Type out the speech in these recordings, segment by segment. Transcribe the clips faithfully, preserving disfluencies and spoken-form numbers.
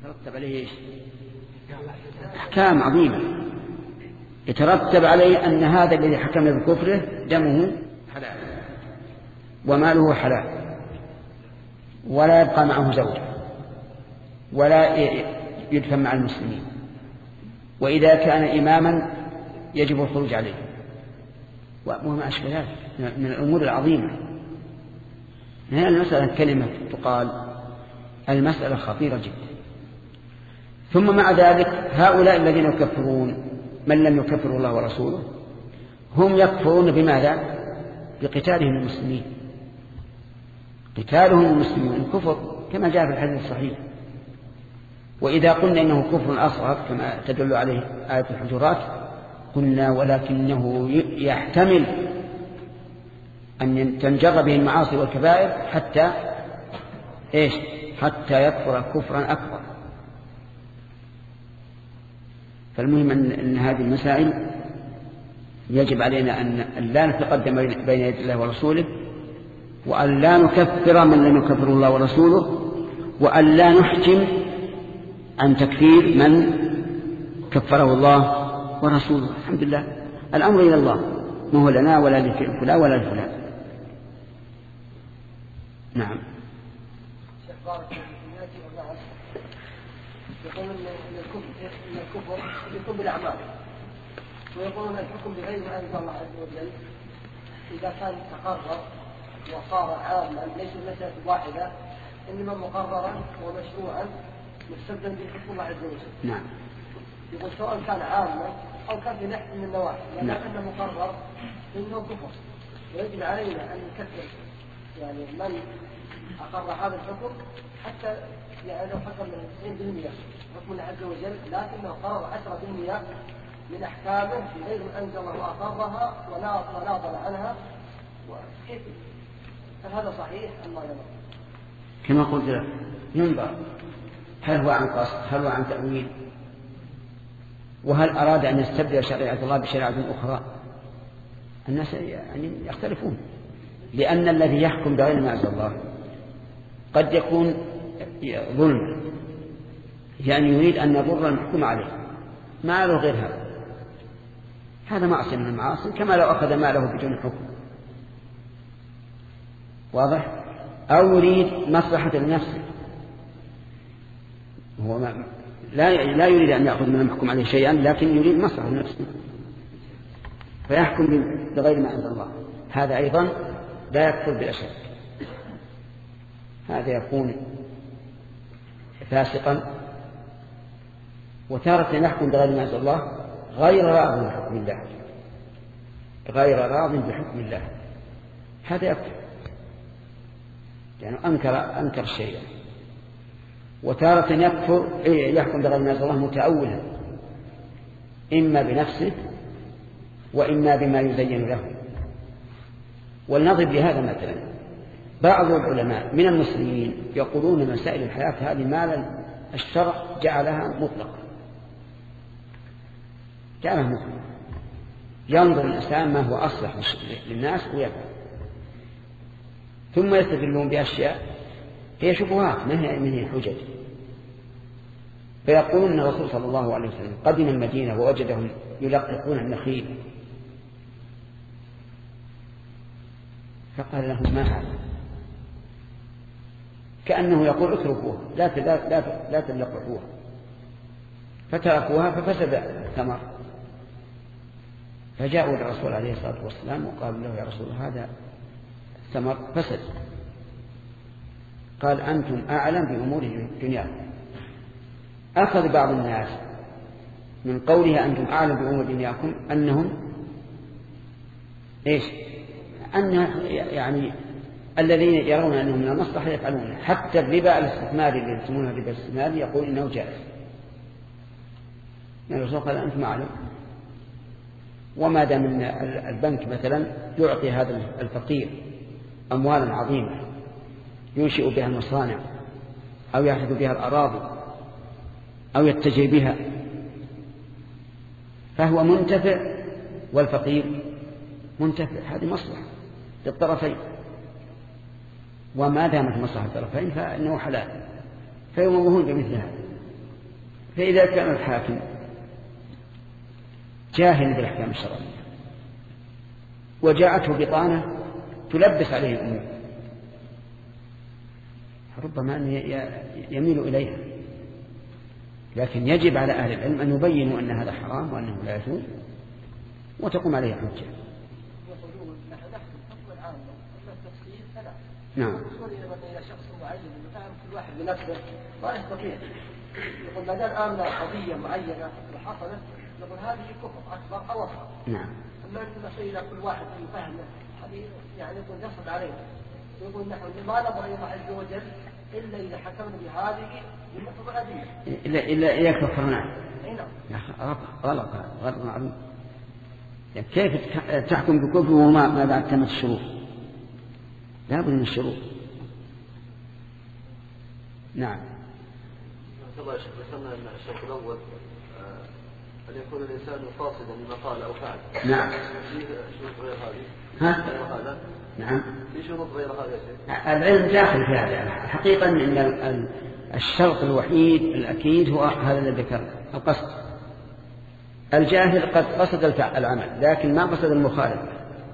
يترتب عليه إيش؟ أحكام عظيمة يترتب عليه أن هذا الذي حكم بكفره دمه حلال وماله حلال ولا يبقى معه زوجة ولا يدفن مع المسلمين، وإذا كان إماما يجب الخروج عليه وما أشبه ذلك من الأمور العظيمة. هذه المسألة كلمة تقال، المسألة خطيرة جدا. ثم مع ذلك هؤلاء الذين يكفرون من لم يكفر الله ورسوله هم يكفرون بماذا؟ بقتالهم المسلمين. قتالهم المسلمين كفر كما جاء في الحديث الصحيح. وإذا قلنا إنه كفر أصغر كما تدل عليه آية الحجرات قلنا ولكنه يحتمل أن تنجر به المعاصي والكبائر حتى إيش؟ حتى يكفر كفرا أكبر. فالمهم أن هذه المسائل يجب علينا أن لا نتقدم بين يدي الله ورسوله، وأن لا نكفر من لم يكفر الله ورسوله، وأن لا نحكم عن تكفير من كفره الله ورسوله. الحمد لله الأمر إلى الله، ما هو لنا ولا لفلان ولا لفلان. نعم. يقولون ان الكفر يكون بالاعمال، ويقولون الحكم بغير ما انزل الله عز وجل اذا كان تقرر وصار عاما ليس مسألة واحده انما مقررا ومشروعا مستبدا بحكم الله عز وجل. نعم. يقول سواء كان عاما او كان في نحو من النواحي لان نعم. انه مقرر انه كفر، ويجب علينا ان نكفر يعني من اقر هذا الحكم حتى يعني لو حكم من تسعين بالمئة حكم الله عز وجل لكنه قرر عشرة بالمئة من أحكامه بغير ما أنزل الله وأقرها وناضل عنها. وكيف هل هذا صحيح أم لا؟ كما قلت لك ينظر هل هو عن قصد هل هو عن تأويل، وهل أراد أن يستبدل شريعة الله بشريعة أخرى. الناس يعني يختلفون، لأن الذي يحكم بغير ما أنزل الله قد يكون ظلم، يعني يريد أن يضر المحكوم عليه ما له غير هذا، هذا معصية من المعاصي كما لو أخذ ماله بدون حكم. واضح؟ أو يريد مصلحة لنفسه، هو ما لا لا يريد أن يأخذ من المحكوم عليه شيئا لكن يريد مصلحة لنفسه فيحكم بغير ما أنزل الله. هذا أيضا لا يكفر بلا شك، هذا يكون فاسقا. وتارة يحكم بغير ما أنزل الله غير راض بحكم الله، غير راض بحكم الله، هذا يكفر يعني أنكر أنكر الشيء. وتارة يكفر يحكم بغير ما أنزل الله متأولا إما بنفسه وإما بما يزين له. ولنضرب لهذا مثلا بعض العلماء من المسلمين يقولون مسائل الحياة هذه ما الشرع جعلها مطلقة، جعلها مطلقة، ينظر الإنسان ما هو أصلح للناس ويفعل، ثم يستدلون بأشياء هي شبهات ما هي من حجج. فيقولون أن الرسول صلى الله عليه وسلم قدم المدينة ووجدهم يلقحون النخيل فقال لهم ما هذا، كأنه يقول اتركوها لا لا لا, لا تلقحوها، فتركوها ففسد الثمر. فجاءوا للرسول عليه الصلاة والسلام وقالوا له يا رسول الله هذا الثمر فسد. قال أنتم أعلم بأمور الدنيا. أخذ بعض الناس من قولها أنتم أعلم بأمور دنياكم أنهم إيش؟ أن يعني الذين يرون أنهم من المصلحة يفعلونه. حتى الربا الاستثماري اللي يسمونه الربا الاستثماري يقول إنه جائز. يعني الرسول قال أنتم أعلم. وما دام من البنك مثلا يعطي هذا الفقير أموالا عظيمة ينشئ بها المصانع أو يأخذ بها الأراضي أو يتجه بها فهو منتفع والفقير منتفع، هذه مصلحة للطرفين. وما دامت مصلحة الطرفين فإنه حلال، فيومهم بمثل هذا. فإذا كان الحاكم جاهل بالأحكام الشرعية وجاءته بطانة تلبس عليه الأمور، ربما أن يميل إليها، لكن يجب على أهل العلم أن يبينوا أن هذا حرام وأنه لا يجوز وتقوم عليه حجة. نعم. إلى شخص معين فهم كل واحد بنفسه ما يستطيع. يقول ما دام آمن قضية معينة وحصلت يقول هذه كفر أكبر أو أصغر. نعم. أما المسؤول إلى كل واحد يفهم هذه يعني يقول يصعب عليه. يقول نحن ما نظر إلى الله عز وجل إلا إذا حكمنا بهذه بمقتضى الأدلة. إلا إلا إياك كفرنا. أي نعم. غلط غلط معلوم. يعني كيف تحكم بكفر وما ما بعد تمت الشروط؟ لا بد من الشروط. نعم. الله يشهد ذكرنا أن الشرط الأول أن يكون الإنسان فاصلا لما قال أو فعل. نعم. في شروط غير هذه. ها؟ غير هذا. نعم. في شروط غير هذا يا شيخ. العلم داخل في هذا. حقيقة أن الشرط الوحيد الأكيد هو هذا الذي ذكرنا القصد. الجاهل قد قصد العمل لكن ما قصد المخالفة،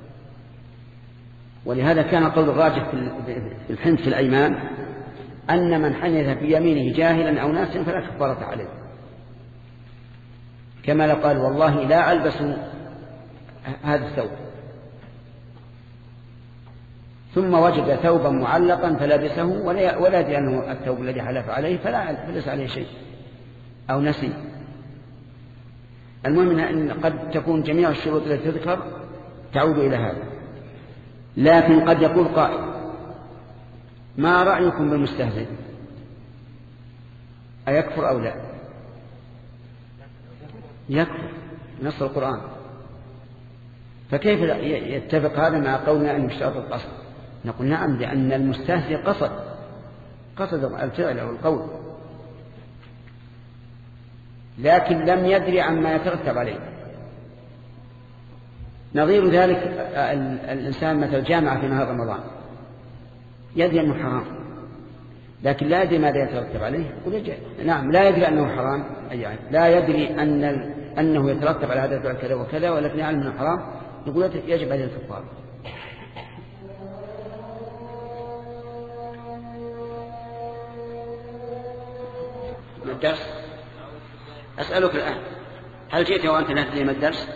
ولهذا كان قول الراجح في الحنث في الأيمان أن من حنث في يمينه جاهلا أو ناسا فلا كفارة عليه، كما لو قال والله لا ألبس هذا الثوب ثم وجد ثوبا معلقا فلبسه ولا يدري أنه الثوب الذي حلف عليه فلا ليس عليه شيء أو نسي. المهم أن قد تكون جميع الشروط التي تذكر تعود إلى هذا، لكن قد يقول قائل ما رأيكم بالمستهزئ أيكفر أو لا؟ يكفر نص القرآن، فكيف يتفق هذا مع قولنا أن يشترط القصد؟ نقول نعم، لأن المستهزئ قصد قصد الفعل أو القول لكن لم يدري عما يترتب عليه. نظير ذلك الإنسان مثل جامع في نهار رمضان يدري أنه حرام لكن لا يدري ماذا يترتب عليه. نعم لا يدري أنه حرام، يعني لا يدري أن أنه يترتب على هذا الفعل كذا وكذا ولكن يعلم أنه حرام، نقول يجب عليه الكفارة. الدرس أسألك الآن هل جئت وأنت لا تدري ما الدرس؟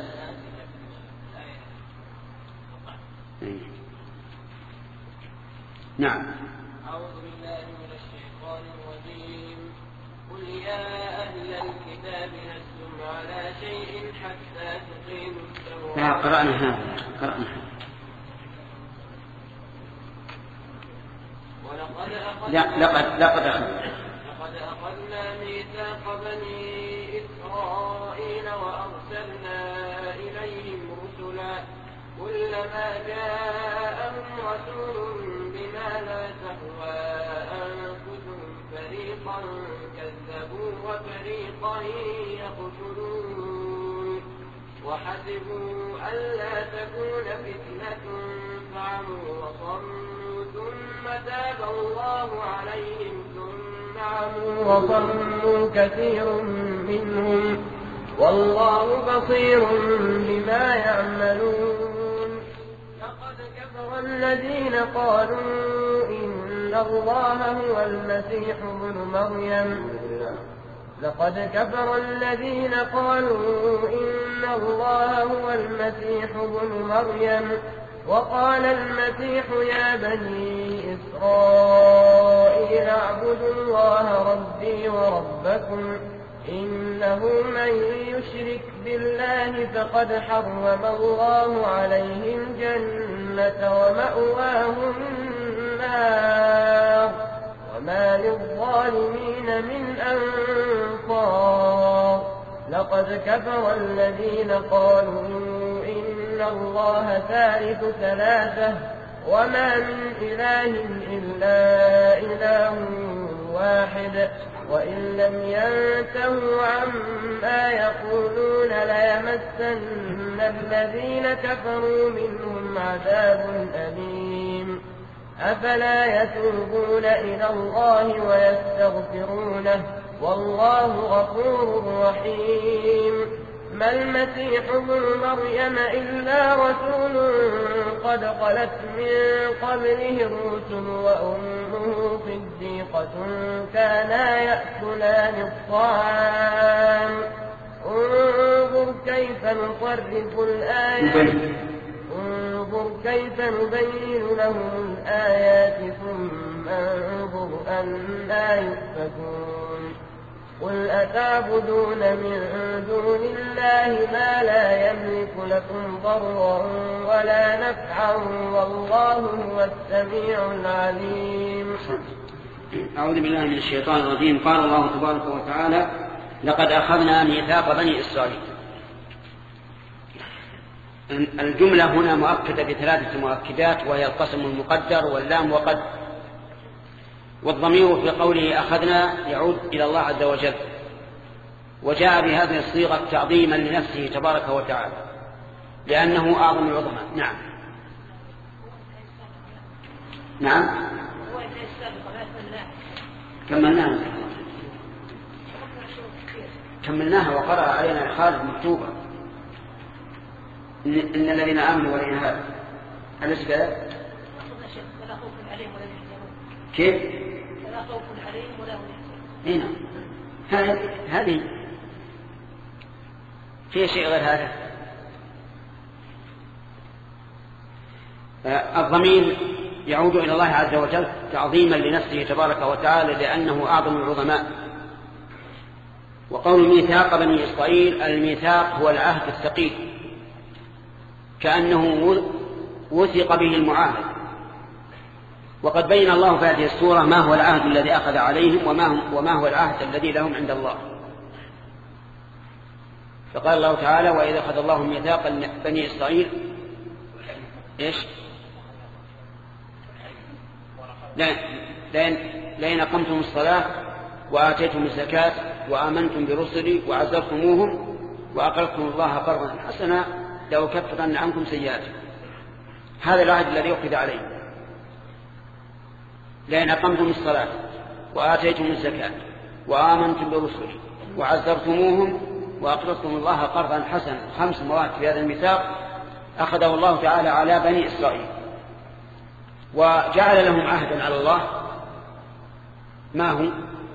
نعم. أعوذ بالله من الشيطان الرجيم. قل يا أهل الكتاب لستم على شيء حتى تقيموا التوراة. لا قرأنا هذا قرأنا هذا. ولقد أخذنا لا لقد لقد أخذنا لقد أخذنا ميثاق بني إسرائيل وأرسلنا إليهم رسلا كلما جاءهم رسول بما لا تهوى أنفسهم فريقا كذبوا وفريقا يقتلون وحسبوا ألا تكون فتنة فعموا وصموا ثم تاب الله عليهم ثم عموا وصموا كثير منهم والله بصير بما يعملون. لقد كفر الذين قالوا إن الله هو المسيح ابن مريم لقد كفر الذين قالوا إن الله هو المسيح ابن مريم وقال المسيح يا بني إسرائيل اعبدوا الله ربي وربكم إنه من يشرك بالله فقد حرم الله عليه الجنة ومأواه النار وما للظالمين من أنصار. لقد كفر الذين قالوا إن الله ثالث ثلاثة وما من إله إلا إله واحد وإن لم ينتهوا عما يقولون ليمسن الذين كفروا منهم عذاب أليم. أفلا يتوبون إلى الله ويستغفرونه والله غفور رحيم. ما المسيح ابن مريم إلا رسول قد خلت من قبله الرسل وأمه صديقة كانا يأكلان الطعام انظر كيف نصرف الآيات انظر كيف نبين لهم الآيات ثم انظر أنى يؤفكون. قل أتعبدون من دون الله ما لا يملك لكم ضرا ولا نفعا والله هو السميع العليم. أعوذ بالله من الشيطان الرجيم. قال الله تبارك وتعالى لقد أخذنا ميثاق بني إسرائيل. الجملة هنا مؤكدة بثلاثة مؤكدات وهي القسم المقدر واللام وقد، والضمير في قوله أخذنا يعود إلى الله عز وجل، وجاء بهذه الصيغة تعظيما لنفسه تبارك وتعالى لأنه أعظم العظماء. نعم نعم كملناها كملناها وقرأ علينا خالد مكتوبة إن, إن الذين آمنوا والذين هادوا. أليس كذلك؟ كيف؟ فلا خوف عليهم ولا هم يحزنون. هنا هذه في شيء غير هذا. الضمير يعود إلى الله عز وجل تعظيما لنفسه تبارك وتعالى لأنه أعظم العظماء. وقول ميثاق بني إسرائيل، الميثاق هو العهد الثقيل كأنه وثق به المعاهد. وقد بين الله في هذه السورة ما هو العهد الذي أخذ عليهم وما, وما هو العهد الذي لهم عند الله. فقال الله تعالى وإذا أخذ الله ميثاق بني إسرائيل إيش؟ لئن أقمتم الصلاة وآتيتم الزكاة وآمنتم برسلي وعزرتموهم وأقرضتم الله قرضا حسنا لأكفرن عنكم سيئاتكم. هذا العهد الذي أخذ عليه. لئن أقمتم الصلاة وآتيتم الزكاة وآمنتم برسلي وعزرتموهم وأقرضتم الله قرضا حسنا. خمس مواد في هذا الميثاق أخذه الله تعالى على بني إسرائيل وجعل لهم عهدا على الله. ما هو؟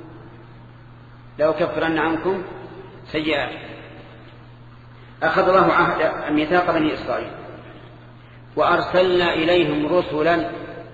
لأكفرن عنكم سيئاتكم. أخذ الله عهد الميثاق بني إسرائيل وأرسلنا إليهم رسلا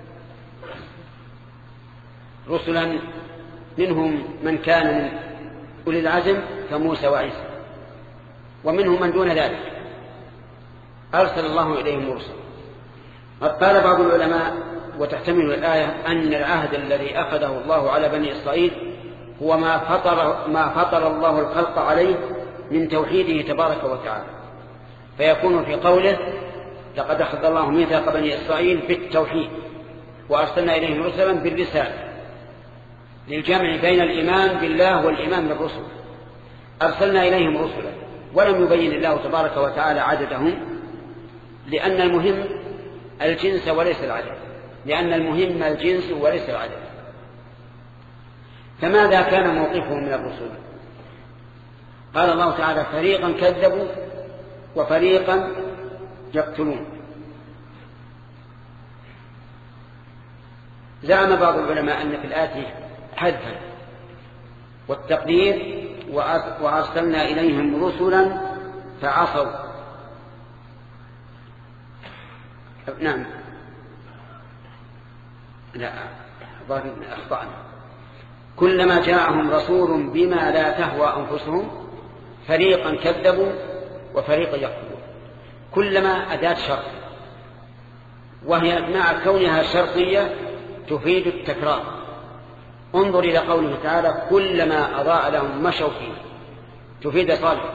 رسلا منهم من كان من أولي العزم كموسى وعيسى ومنهم من دون ذلك أرسل الله إليهم رسلا. قال بعض العلماء وتحتمل الآية أن العهد الذي أخذه الله على بني إسرائيل هو ما فطر, ما فطر الله الخلق عليه من توحيده تبارك وتعالى، فيكون في قوله لقد أخذ الله ميثاق بني إسرائيل بالتوحيد وأرسلنا إليهم رسلا بالرسالة للجمع بين الإيمان بالله والإيمان بالرسل. أرسلنا إليهم رسلا ولم يبين الله تبارك وتعالى عددهم لأن المهم الجنس وليس العدد، لأن المهم الجنس وليس العدد. فماذا كان موقفهم من الرسل؟ قال الله تعالى فريقا كذبوا وفريقا يقتلون. زعم بعض العلماء أن في الآتي حذفا والتقدير وأرسلنا إليهم رسلا فعصوا. نعم لا أخطأنا. كلما جاءهم رسول بما لا تهوى أنفسهم فريقا كذبوا وفريقا يقتلون. كلما أداة شرط وهي مع كونها شرطية تفيد التكرار. انظر إلى قوله تعالى كلما أضاء لهم مشوا فيه تفيد صالح.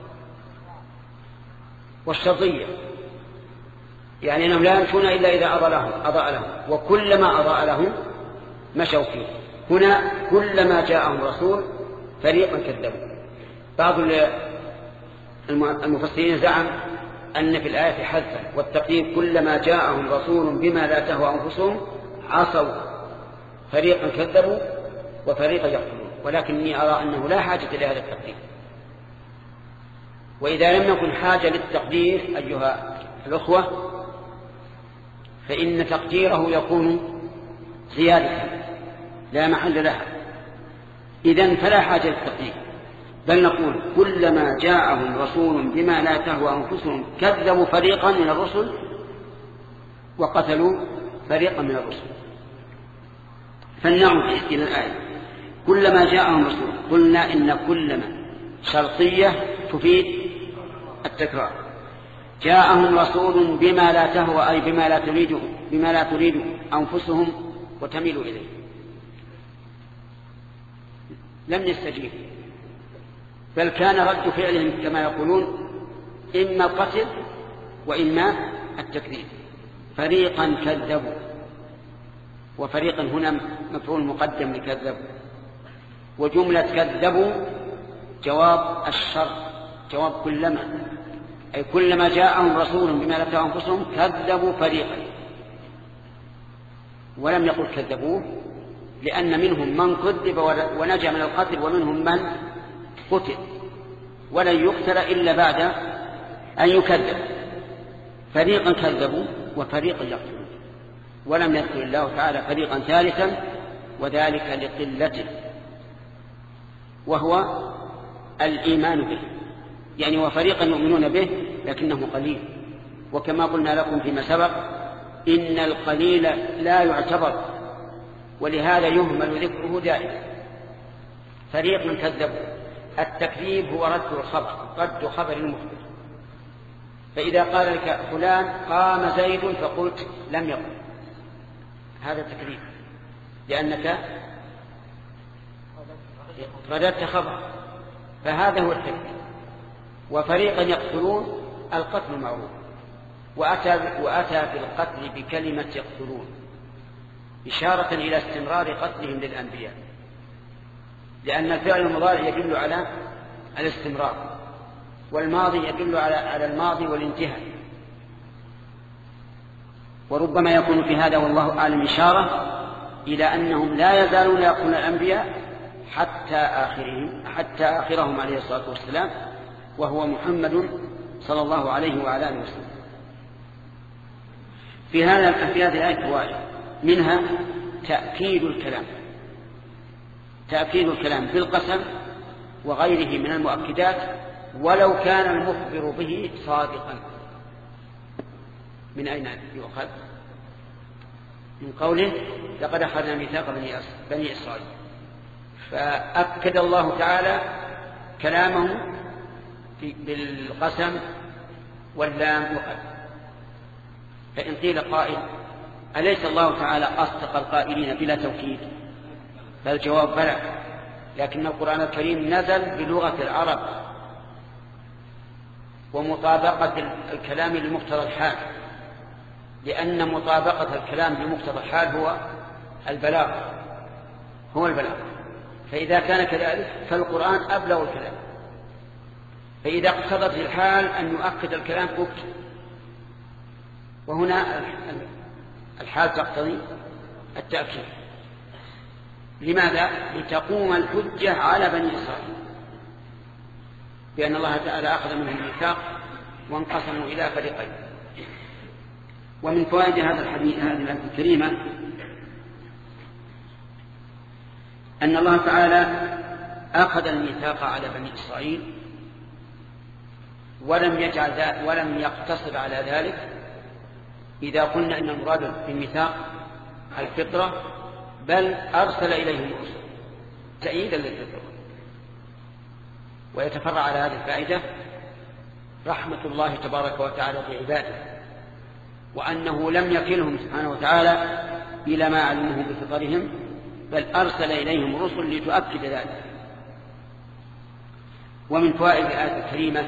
والشرطية يعني أنهم لا يمشون إلا إذا أضاء لهم, أضاء لهم وكلما أضاء لهم مشوا فيه. هنا كلما جاءهم رسول فريقا كذبوا. بعض المفسرين زعم أن في الآية حذفا والتقدير كلما جاءهم رسول بما لا تهوى أنفسهم عصوا فريقا كذبوا وفريقا يقتلون، ولكني أرى أنه لا حاجة لهذا التقدير. وإذا لم يكن حاجة للتقدير أيها الأخوة فإن تقديره يكون زيادة لا محل لها، إذن فلا حاجة للتقدير، بل نقول كلما جاءهم رسول بما لا تهوى أنفسهم كذبوا فريقا من الرسل وقتلوا فريقا من الرسل. فلنعود إلى الآية. كلما جاءهم رسول، قلنا إن كلما شرطية تفيد التكرار. جاءهم رسول بما لا تهوى أي بما لا تريد بما لا تريد أنفسهم وتميل إليه، لم يستجيبوا، بل كان رد فعلهم كما يقولون إما القتل وإما التكذيب. فريقا كذبوا، وفريقا هنا مفعول مقدم لكذبوا، وجملة كذبوا جواب الشرط، جواب كلما، أي كلما جاءهم رسول بما لا تهوى أنفسهم كذبوا فريقا. ولم يقل كذبوه، لأن منهم من كذب ونجا من القتل ومنهم من قتل، ولن يقتل إلا بعد أن يكذب. فريقا كذبوا وفريقا يقتلون، ولم يذكر الله تعالى فريقا ثالثا وذلك لقلته، وهو الإيمان به، يعني وفريقا يؤمنون به لكنه قليل. وكما قلنا لكم فيما سبق إن القليل لا يعتبر، ولهذا يهمل ذكره دائما. فريق كذبوا، التكذيب هو رد الخبر، رد خبر المخبر. فإذا قال لك فلان قام زيد فقلت لم يقم، هذا تكذيب لأنك رددت خبر، فهذا هو التكذيب. وفريقا يقتلون، القتل معروف، وأتى, وأتى في القتل بكلمة يقتلون إشارة إلى استمرار قتلهم للأنبياء، لأن الفعل المضارع يدل على الاستمرار، والماضي يدل على على الماضي والانتهاء. وربما يكون في هذا والله أعلم إشارة إلى أنهم لا يزالون يقتلون الأنبياء حتى آخرهم حتى آخرهم عليه الصلاة والسلام، وهو محمد صلى الله عليه وعلى آله وسلم. في هذا في هذه الآية فوائد، منها تأكيد الكلام، تأكيد الكلام بالقسم وغيره من المؤكدات ولو كان المخبر به صادقا. من أين يؤخذ؟ من قوله لقد أخذنا ميثاق بني إسرائيل، فأكد الله تعالى كلامه بالقسم واللام وقد. فإن قيل قائل أليس الله تعالى أصدق القائلين بلا توكيد؟ فالجواب بلى، لكن القرآن الكريم نزل بلغة العرب ومطابقة الكلام لمقتضى الحال، لأن مطابقة الكلام لمقتضى الحال هو البلاغ هو البلاغ فإذا كان كذلك فالقرآن أبلغ الكلام، فإذا اقتضت الحال أن يؤكد الكلام أكد، وهنا الحال تقتضي التأكيد. لماذا؟ لتقوم الحجة على بني إسرائيل بأن الله تعالى أخذ منهم الميثاق وانقسموا إلى فريقين. ومن فوائد هذا الحديث هذه الآية الكريمة أن الله تعالى أخذ الميثاق على بني إسرائيل ولم يجعل ذلك ولم يقتصر على ذلك. إذا قلنا أن المراد بالميثاق الفطرة، بل أرسل إليهم الرسل تأييدا للفطرة. ويتفرع على هذه الفائدة رحمة الله تبارك وتعالى بعباده، وأنه لم يكلهم سبحانه وتعالى إلى ما علموه بفطرهم، بل أرسل إليهم رسل لتؤكد ذلك. ومن فوائد الآية الكريمة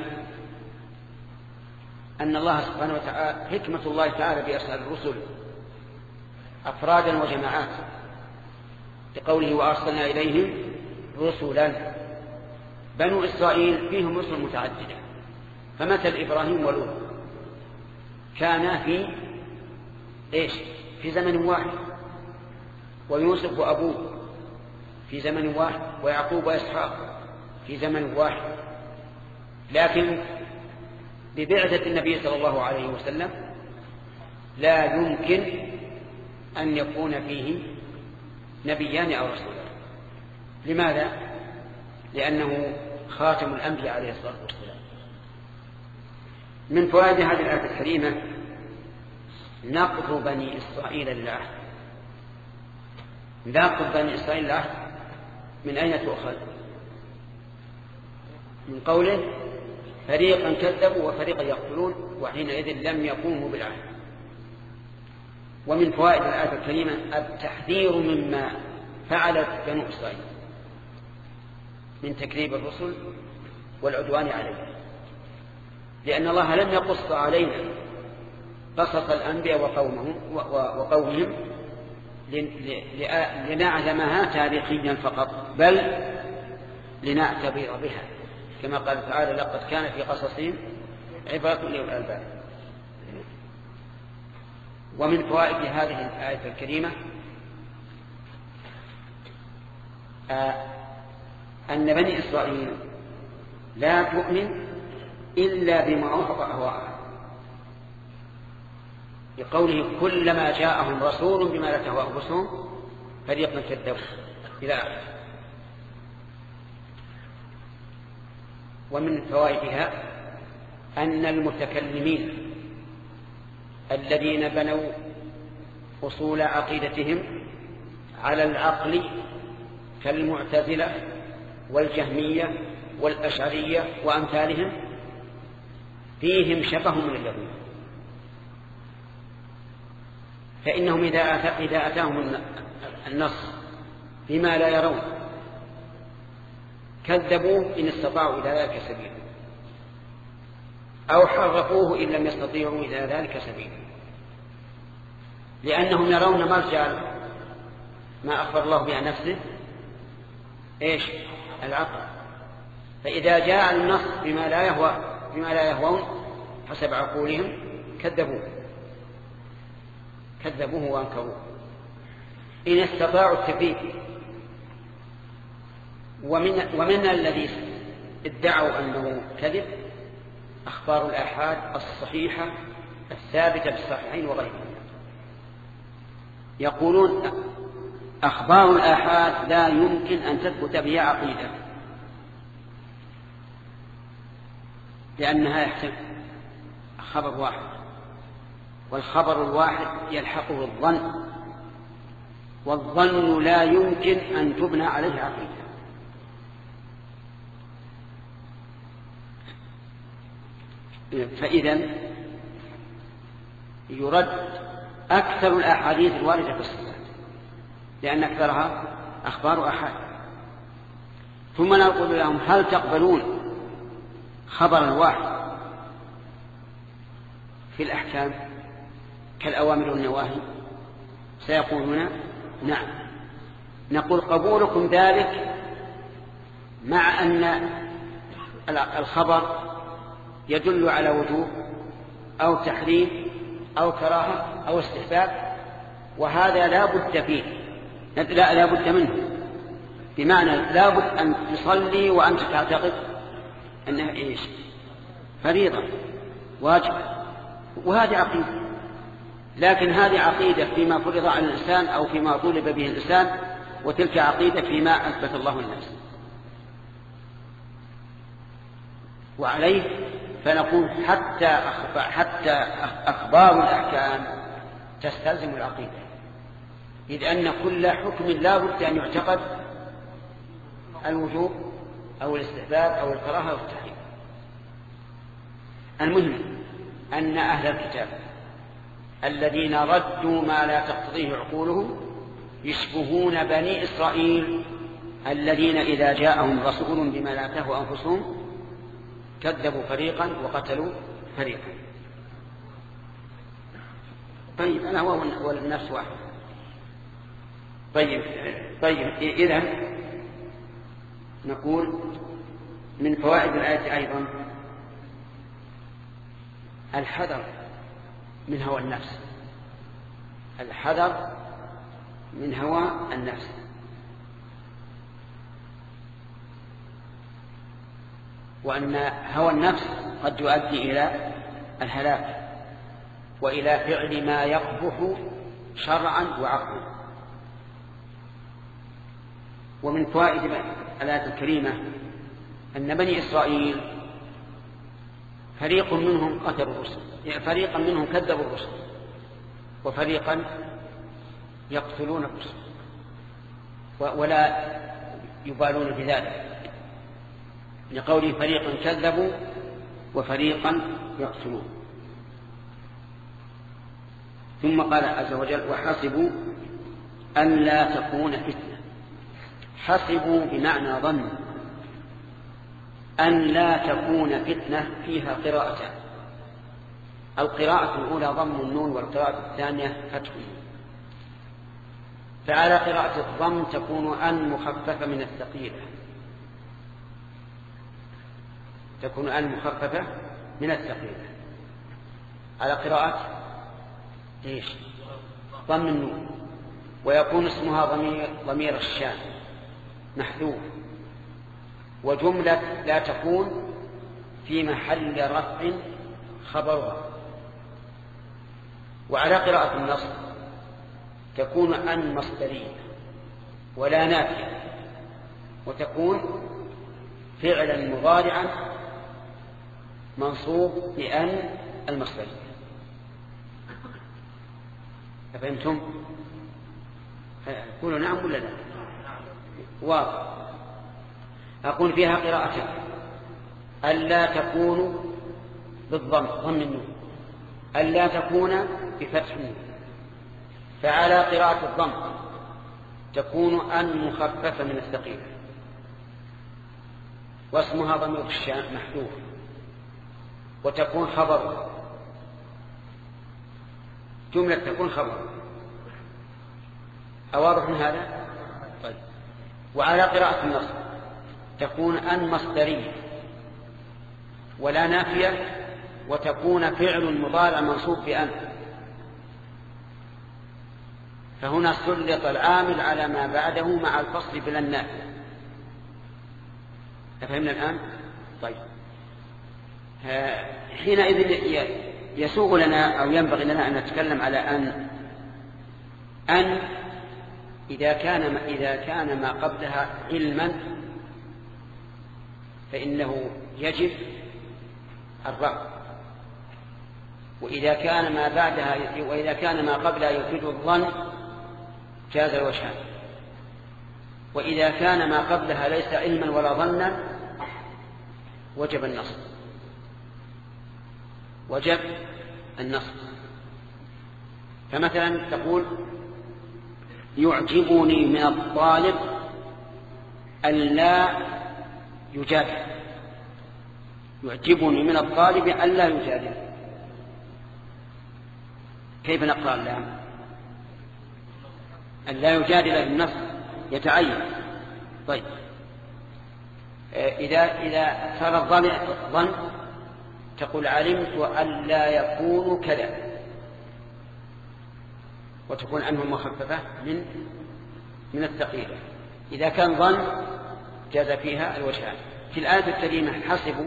أن الله سبحانه وتعالى حكمة الله تعالى بإرسال الرسل أفرادا وجماعات، لقوله وأرسلنا إليهم رسلا. بنو إسرائيل فيهم رسل متعددة، فمثل إبراهيم ولوط كانا في إيش في زمن واحد، ويوسف وأبوه في زمن واحد، ويعقوب وإسحاق في زمن واحد، لكن ببعثة النبي صلى الله عليه وسلم لا يمكن أن يكون فيه نبيان أو رسولان. لماذا؟ لأنه خاتم الأنبياء عليه الصلاة والسلام. من فوائد هذه الآية الكريمة نقض بني إسرائيل للعهد. نقض بني إسرائيل للعهد من أين تؤخذ؟ من قوله فريقا كذبوا وفريقا يقتلون وحينئذ لم يقوموا بالعهد. ومن فوائد الآية الكريمة التحذير مما فعلت بنو إسرائيل من تكذيب الرسل والعدوان عليه، لأن الله لم يقص علينا قصص الأنبياء وقومهم وقومهم لنعلمها تاريخيا فقط، بل لنعتبر بها، كما قال تعالى لقد كان في قصصهم عبرة لأولي الألباب. ومن فوائد هذه الآية الكريمة أن بني إسرائيل لا تؤمن إلا بما وافق أهواءها، لقوله كلما جاءهم رسول بما لا تهوى أنفسهم فريقا كذبوا إلى آخره. ومن فوائدها أن المتكلمين الذين بنوا أصول عقيدتهم على العقل كالمعتزلة والجهمية والأشعرية وأمثالهم فيهم شبه من اليهود، فإنهم إذا أتاهم النص بما لا يرون كذبوه إن استطاعوا إلى ذلك سبيلا، أو حرفوه إن لم يستطيعوا إلى ذلك سبيلا، لأنهم يرون مرجع ما أخبر الله به عن نفسه إيش؟ العقل. فإذا جاء النص بما لا يهوى بما لا يهوون حسب عقولهم كذبوه كذبوه وانكروه إن استطاعوا التكذيب. ومن, ومن الذي ادعوا أنه كذب أخبار الآحاد الصحيحة الثابتة بالصحيحين وغيرهم. يقولون أخبار الآحاد لا يمكن أن تثبت بها عقيدة، لأنها يحتمل خبر واحد، والخبر الواحد يلحقه الظن، والظن لا يمكن أن تبنى عليه عقيدة. فإذا يرد أكثر الأحاديث الواردة في الصحيح، لأن أكثرها أخبار أحاد. ثم نقول لهم هل تقبلون خبر الواحد في الأحكام كالأوامر والنواهي؟ سيقولون نعم. نقول قبولكم ذلك مع أن الخبر يدل على وجوب أو تحريم أو كراهة أو استحباب، وهذا لا بد فيه، لا لا بد منه، بمعنى لا بد أن تصلي وأنت تعتقد أنها إيش؟ فريضة واجب، وهذه عقيدة. لكن هذه عقيدة فيما فرض على الإنسان أو فيما طلب به الإنسان، وتلك عقيدة فيما أثبت الله لنفسه. وعليه فنقول حتى أخبار, حتى أخبار الأحكام تستلزم العقيدة، إذ أن كل حكم لا بد أن يعتقد الوجوب أو الاستحباب أو الكراهة أو التحريم. المهم أن أهل الكتاب الذين ردوا ما لا تقتضيه عقولهم يشبهون بني إسرائيل الذين إذا جاءهم رسول بما لا تهوى أنفسهم كذبوا فريقا وقتلوا فريقا. طيب أنا هو والنفس واحد. طيب طيب إذن نقول من فوائد الآية أيضا الحذر من هوى النفس، الحذر من هوى النفس. وأن هوى النفس قد يؤدي إلى الهلاك وإلى فعل ما يقبح شرعا وعقلا. ومن فوائد الآية الكريمة أن بني إسرائيل فريق منهم قتلوا الرسل، يعني فريقا منهم كذبوا الرسل وفريقا يقتلون الرسل ولا يبالون بذلك، لقوله فريقا كذبوا وفريقا يقتلون. ثم قال عز وجل وحسبوا أن لا تكون فتنة. حسبوا بمعنى ظن أن لا تكون فتنة. فيها قراءتان، القراءة الأولى ضم النون والقراءة الثانية فتح. فعلى قراءة الضم تكون أن مخففة من الثقيلة، تكون أن مخففة من الثقيلة. على قراءة إيش؟ ضم النون، ويكون اسمها ضمير, ضمير الشان محذوف، وجملة لا تكون في محل رفع خبرها. وعلى قراءة النصب تكون أن مصدرية ولا نافية، وتكون فعلا مضارعا منصوب بأن المصدرية. أفهمتم؟ قولوا نعم ولا لا؟ واضح. أقول فيها قراءتين، ألا تكون بالضم ضم النون، ألا تكون بفتح النون. فعلى قراءة الضم تكون أن مخففة من الثقيلة، واسمها ضمير الشان محذوف، وتكون خبر، جملة تكون خبر. أواضح من هذا؟ طيب. وعلى قراءة النصب تكون أن مصدرية ولا نافية، وتكون فعل مضارع منصوب بأن. فهنا سلط العامل على ما بعده مع الفصل بلا النافية. فهمنا الآن؟ طيب. حينئذ يسوغ لنا أو ينبغي لنا أن نتكلم على أن أن إذا كان إذا كان ما قبلها علما فإنه يجب الرفع، وإذا كان ما بعدها وإذا كان ما قبلها يفيد الظن جاز الوجهان، وإذا كان ما قبلها ليس علما ولا ظنا وجب النصب، وجب النصب. فمثلا تقول يعجبني من الطالب ألا يجادل، يعجبني من الطالب ألا يجادل. كيف نقرأ اللام؟ ألا يجادل بالنص يتعين. طيب إذا إذا صار الظن تقول علمت ألا يكون كذا، وتكون عنه مخففة من من الثقيلة. إذا كان ظن جاز فيها الوجهان. في الآية الكريمة حسبوا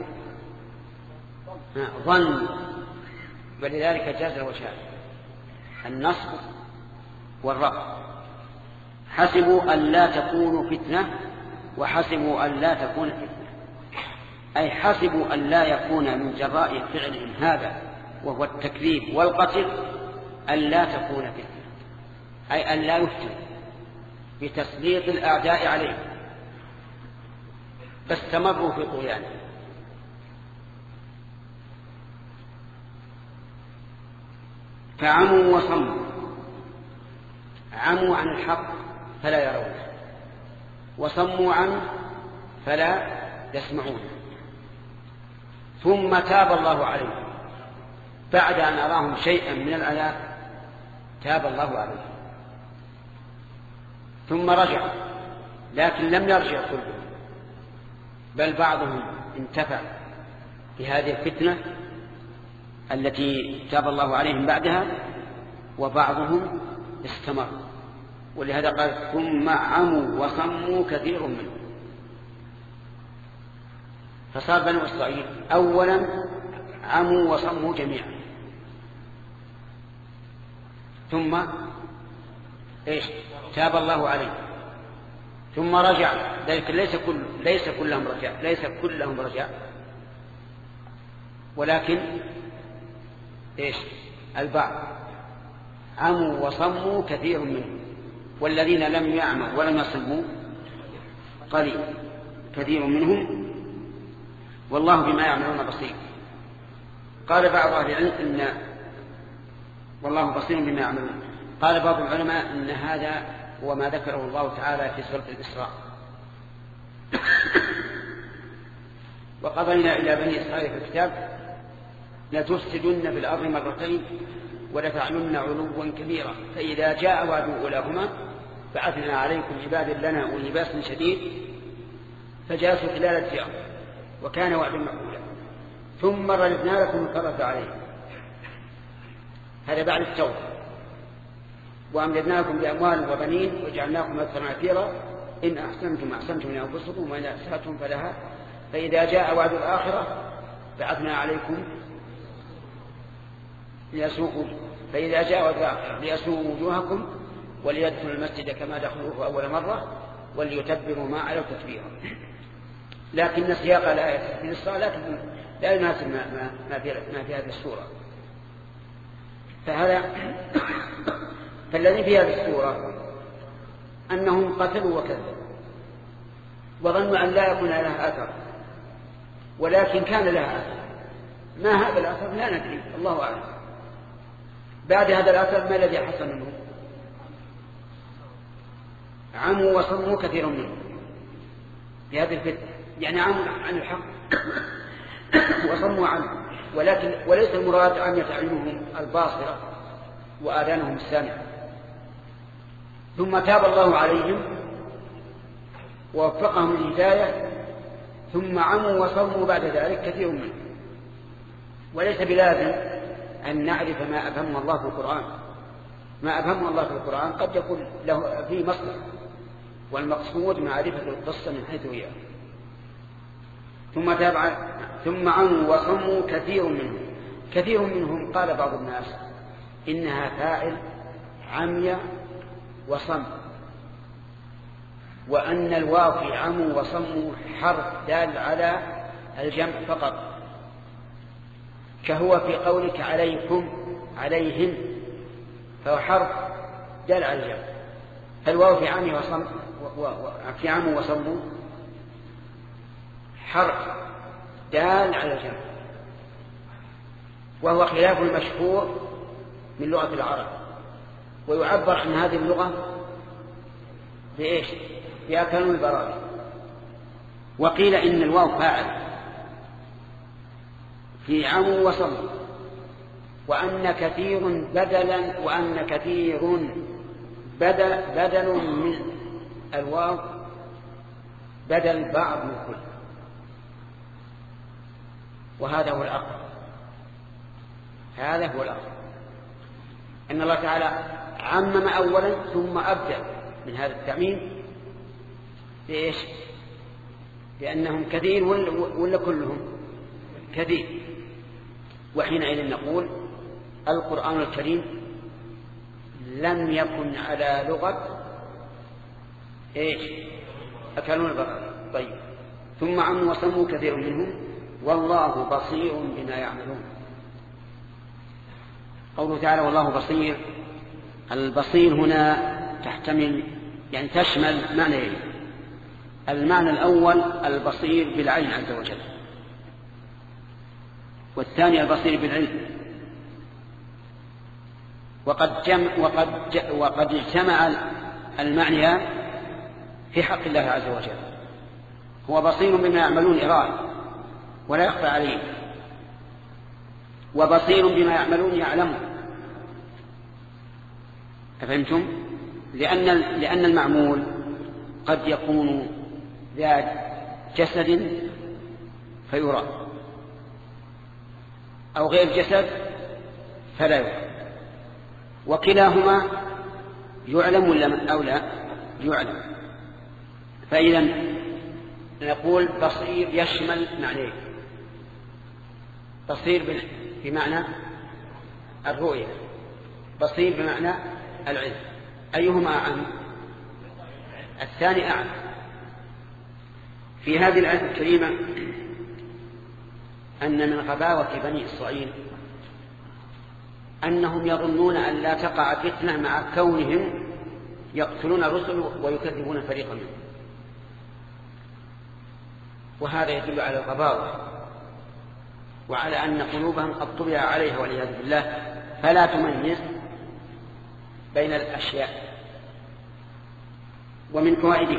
ظن، ولذلك جاز الوجهان النصب والرفع. حسبوا أن لا تكون فتنة، وحسبوا أن لا تكون فتنة، أي حسبوا أن لا يكون من جراء فعلهم هذا وهو التكذيب والقتل أن لا تكون فتنة، أي أن لا يفتن بتسليط الأعداء عليهم، فاستمروا في طغيانهم. فعموا وصموا، عموا عن الحق فلا يرونه، وصموا عنه فلا يسمعونه. ثم تاب الله عليهم بعد أن أراهم شيئا من العذاب، تاب الله عليهم ثم رجع، لكن لم يرجع كلهم، بل بعضهم انتفع بهذه الفتنة التي تاب الله عليهم بعدها، وبعضهم استمر ولهذا قال ثم عموا وصموا كثير منهم. فصار بنو إسرائيل أولا عموا وصموا جميعا، ثم إيش تاب الله عليه، ثم رجع. ذلك ليس كل ليس كلهم رجع ليس كلهم رجع ولكن إيش البعض عموا وصموا كثير منهم، والذين لم يعموا ولم يصموا قليل كثير منهم، والله بما يعملون بصير. قال بعض أهل العلم إن والله بصير بما يعملون. قال بعض العلماء إن هذا هو ما ذكره الله تعالى في سورة الإسراء وقضينا إلى بني إسرائيل في الكتاب لتفسدن في الأرض مرتين ولتعلن علوا كبيرا فإذا جاء وعد أولاهما بعثنا عليكم عبادا لنا أولي بأس شديد فجاسوا خلال الديار وكان وعد مفعولا ثم رددنا لكم الكرة عليهم. هذا بعد التوبة. وأمددناكم بأموال وبنين وجعلناكم أكثر نفيرا إن أحسنتم أحسنتم لأنفسكم وإن أسأتم فلها فإذا جاء وعد الآخرة بعثنا عليكم ليسوقوا فإذا جاء وعد الآخرة ليسوقوا وجوهكم وليدخلوا المسجد كما دخلوه أول مرة وليتبروا ما علوا تتبيرا. لكن سياق الآية في الصلاة لا يناسب ما, ما, في, ما في هذه السورة. فهذا فالذي في هذه السورة أنهم قتلوا وكذبوا وظنوا أن لا يكون لها أثر، ولكن كان لها أثر. ما هذا الأثر لا ندري، الله أعلم. بعد هذا الأثر ما الذي حصل منه؟ عموا وصموا كثير منهم في هذه الفتنة، يعني عموا عن الحق وصموا عنه، ولكن وليس المراد أن يتعلمهم الباصرة وآذانهم السامعة. ثم تاب الله عليهم ووفقهم الهداية ثم عموا وصموا بعد ذلك كثير منهم. وليس بلازم أن نعرف ما أفهمه الله في القرآن. ما أفهمه الله في القرآن قد يكون له فيه مصلحة، والمقصود معرفة القصة من حيث هي. ثم تاب ثم عموا وصموا كثير منهم. كثير منهم قال بعض الناس إنها فاعل عمي وصم، وأن الواو في عموا وصموا حرف دال على الجمع فقط، كهو في قولك عليكم عليهم فهو حرف دال على الجمع. فالواو في عمي وصم في عموا وصموا حرف دال على الجمع، وهو خلاف المشهور من لغة العرب. ويعبر عن هذه اللغة بإيش؟ بأكلون البراءة. وقيل إن الواو فاعل في عموا وصموا، وأن كثير بدلا وأن كثير بدل بدل من الواو بدل بعض من كل، وهذا هو الأقرب. هذا هو الأقرب أن الله تعالى عمم أولا ثم أبدل من هذا التعميم بإيش؟ لأنهم كثير ولا كلهم كثير. وحينئذ نقول القرآن الكريم لم يكن على لغة إيش؟ أكلون البقر. طيب ثم عموا وصموا كثير منهم والله بصير بما يعملون. قوله تعالى والله بصير، البصير هنا تحتمل يعني تشمل معنيين. المعنى الأول البصير بالعين عز وجل، والثاني البصير بالعلم. وقد جمع وقد وقد اجتمع المعنيان في حق الله عز وجل. هو بصير بما يعملون إرادة ولا يخفى عليه، وبصير بما يعملون يعلمه. أفهمتم؟ لأن لأن المعمول قد يكون ذات جسد فيرى، أو غير جسد فلا يرى، وكلاهما يعلم ولا أو لا؟ يعلم. فإذا نقول بصير يشمل معنيه، بصير بمعنى الرؤية، بصير بمعنى العلم، أيهما أعم؟ الثاني أعم. في هذه الآية الكريمة أن من غباوة بني إسرائيل أنهم يظنون أن لا تقع فتنة مع كونهم يقتلون الرسل ويكذبون فريقا منهم، وهذا يدل على الغباوة وعلى أن قلوبهم قد طبع عليها والعياذ بالله، فلا تميز بين الأشياء. ومن فوائده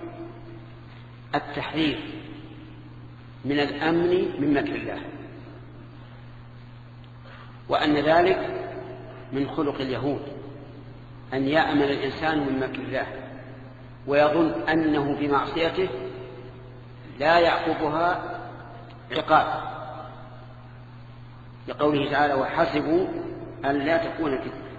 التحذير من الأمن من مكر الله، وأن ذلك من خلق اليهود أن يأمن الإنسان من مكر الله ويظن أنه بمعصيته لا يعقبها عقاب، لقوله تعالى وحسبوا أن لا تكون فتنة.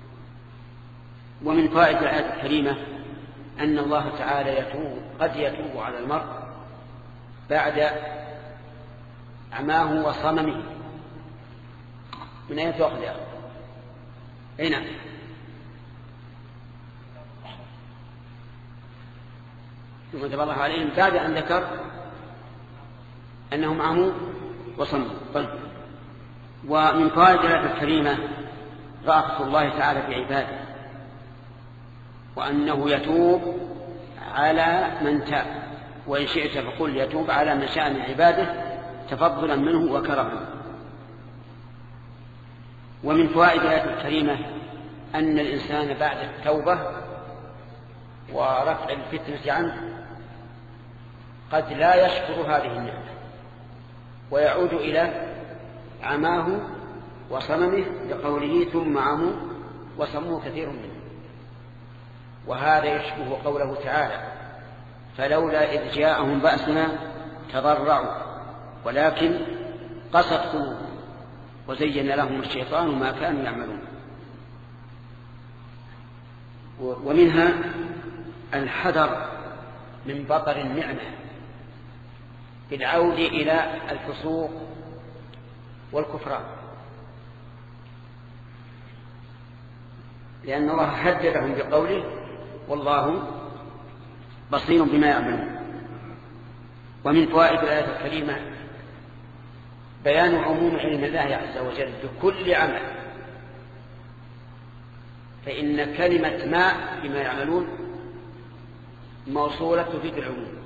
ومن فائدة الآية الكريمة أن الله تعالى يتوب قد يتوب على المرء بعد عماه وصممه. من أين تأخذ يا أخي؟ أين؟ ثم تاب الله عليهم بعد أن ذكر أنهم عموا وصموا. طيب. ومن فوائد الآية الكريمة رأفة الله تعالى بعباده، وأنه يتوب على من تاب، وإن شئت فقل يتوب على من شاء من عباده تفضلا منه وكرما. ومن فوائد الآية الكريمة أن الإنسان بعد التوبة ورفع الفتنة عنه قد لا يشكر هذه النعمة ويعود إلى عماه وصممه لقوله ثم عموا وصموا كثير منه. وهذا يشبه قوله تعالى فلولا إذ جاءهم بأسنا تضرعوا ولكن قست قلوبهم وزين لهم الشيطان ما كانوا يعملون. ومنها الحذر من بطر النعمة بالعود إلى الفسوق والكفران، لأن الله حددهم بقوله والله بصير بما يعملون. ومن فوائد الآية الكريمة بيان عموم علم الله عز وجل بكل عمل، فإن كلمة ما بما يعملون موصولة تفيد العموم.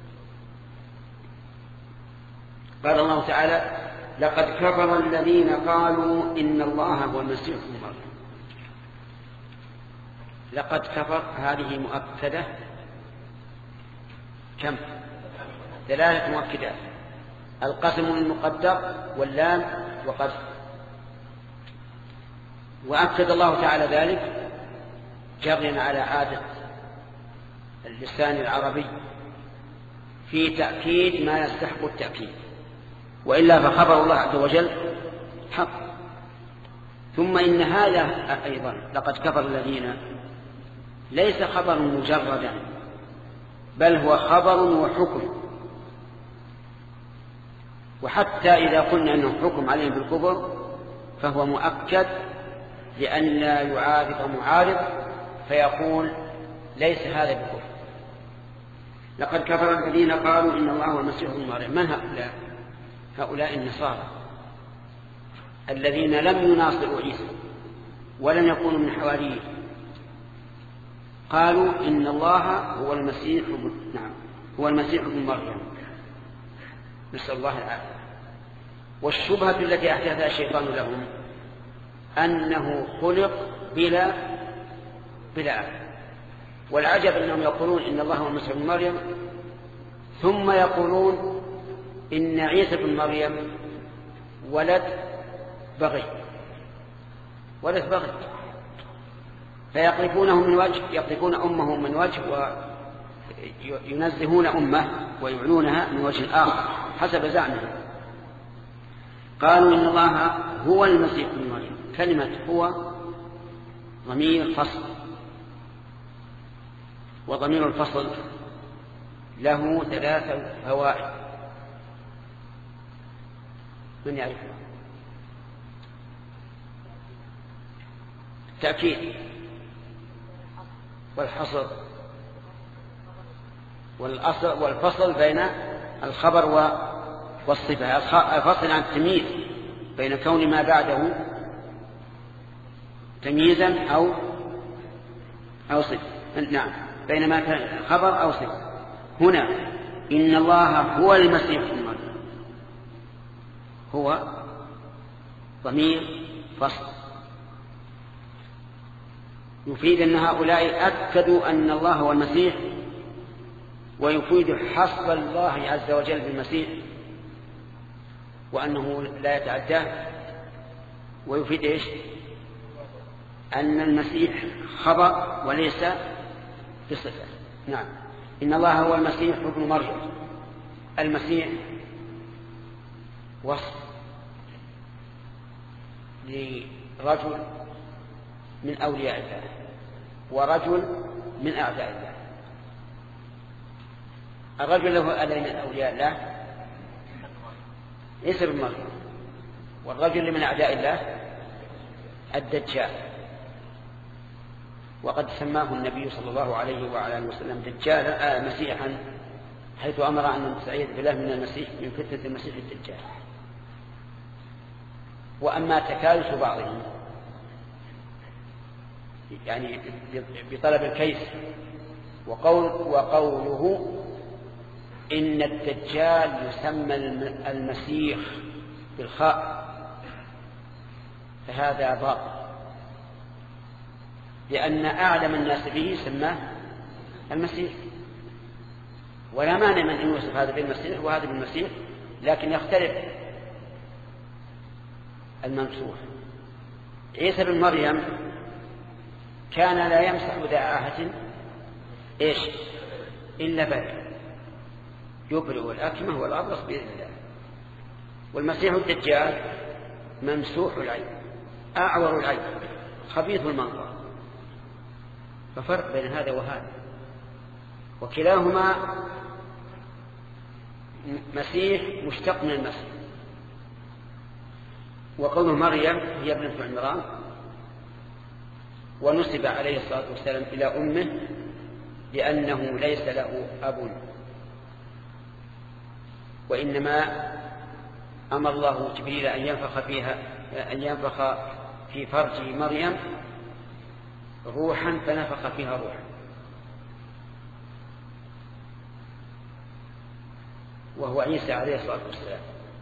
قال الله تعالى لقد كفر الذين قالوا إن الله هو المسيح ابن مريم. لقد كفر هذه مؤكدة كم؟ ثلاثة مؤكدات، القسم المقدر واللام وقد. وأكد الله تعالى ذلك جريا على عادة اللسان العربي في تأكيد ما يستحق التأكيد، وإلا فخبر الله عز وجل حق. ثم إن هذا أيضا لقد كفر الذين ليس خبر مجردا، بل هو خبر وحكم. وحتى إذا قلنا أنه حكم عليهم بالكفر فهو مؤكد لأن لا يعارض معارض فيقول ليس هذا بكفر. لقد كفر الذين قالوا إن الله هو المسيح ابن مريم. من هؤلاء؟ هؤلاء النصارى الذين لم يناصروا عيسى ولم يكونوا من حواريه، قالوا إن الله هو المسيح نعم هو المسيح ابن مريم، نسأل الله العافية. والشبهة التي أحدثها الشيطان لهم أنه خلق بلا بلا أب. والعجب أنهم يقولون إن الله هو المسيح ابن مريم ثم يقولون إن عيسى بن مريم ولد بغي ولد بغي، فيقذفونه من وجه، يقذفون أمه من وجه وينزهون أمه ويعلونها من وجه آخر حسب زعمهم. قالوا إن الله هو المسيح ابن مريم. كلمة هو ضمير فصل وضمير الفصل له ثلاث فوائد. من يعرف؟ التأكيد والحصر والأصل والفصل بين الخبر والصفة. الفصل عن التمييز بين كون ما بعده تمييزا أو أو صفة. نعم، بين ما خبر أو صفة. هنا إن الله هو المسيح ابن مريم هو ضمير فصل يفيد أن هؤلاء أكدوا أن الله هو المسيح، ويفيد حصر الله عز وجل بالمسيح وأنه لا يتعداه، ويفيد إيش؟ أن المسيح خبر وليس بصفة. نعم، إن الله هو المسيح ابن مريم. المسيح وصف لرجل من أولياء الله ورجل من أعداء الله. الرجل له الذي من أولياء الله عيسى بن مريم، والرجل من أعداء الله الدجال. وقد سماه النبي صلى الله عليه وعلى اله وسلم دجالا آه مسيحا، حيث أمر أن نستعيذ بالله من المسيح من فتنة المسيح الدجال. وأما تكالس بعضهم يعني بطلب الكيس وقول وقوله إن الدجال يسمى المسيح بالخاء، فهذا باطل، لأن أعلم الناس به سماه المسيح، ولا مانع من أن يوصف هذا بالمسيح وهذا بالمسيح، لكن يختلف الممسوح. عيسى بن مريم كان لا يمسح ذا عاهة إيش إلا بل يبرئ الأكمه والأبرص بإذن الله. والمسيح الدجال ممسوح العين أعور العين خبيث المنظر، ففرق بين هذا وهذا، وكلاهما مسيح مشتق من المسيح. وقوله مريم هي ابنة عمران، ونسب عليه الصلاة والسلام إلى أمه لأنه ليس له أب، وإنما أمر الله جبريل أن ينفخ فيها أن ينفخ في فرج مريم روحا، فنفخ فيها روحا. وهو عيسى عليه الصلاة والسلام.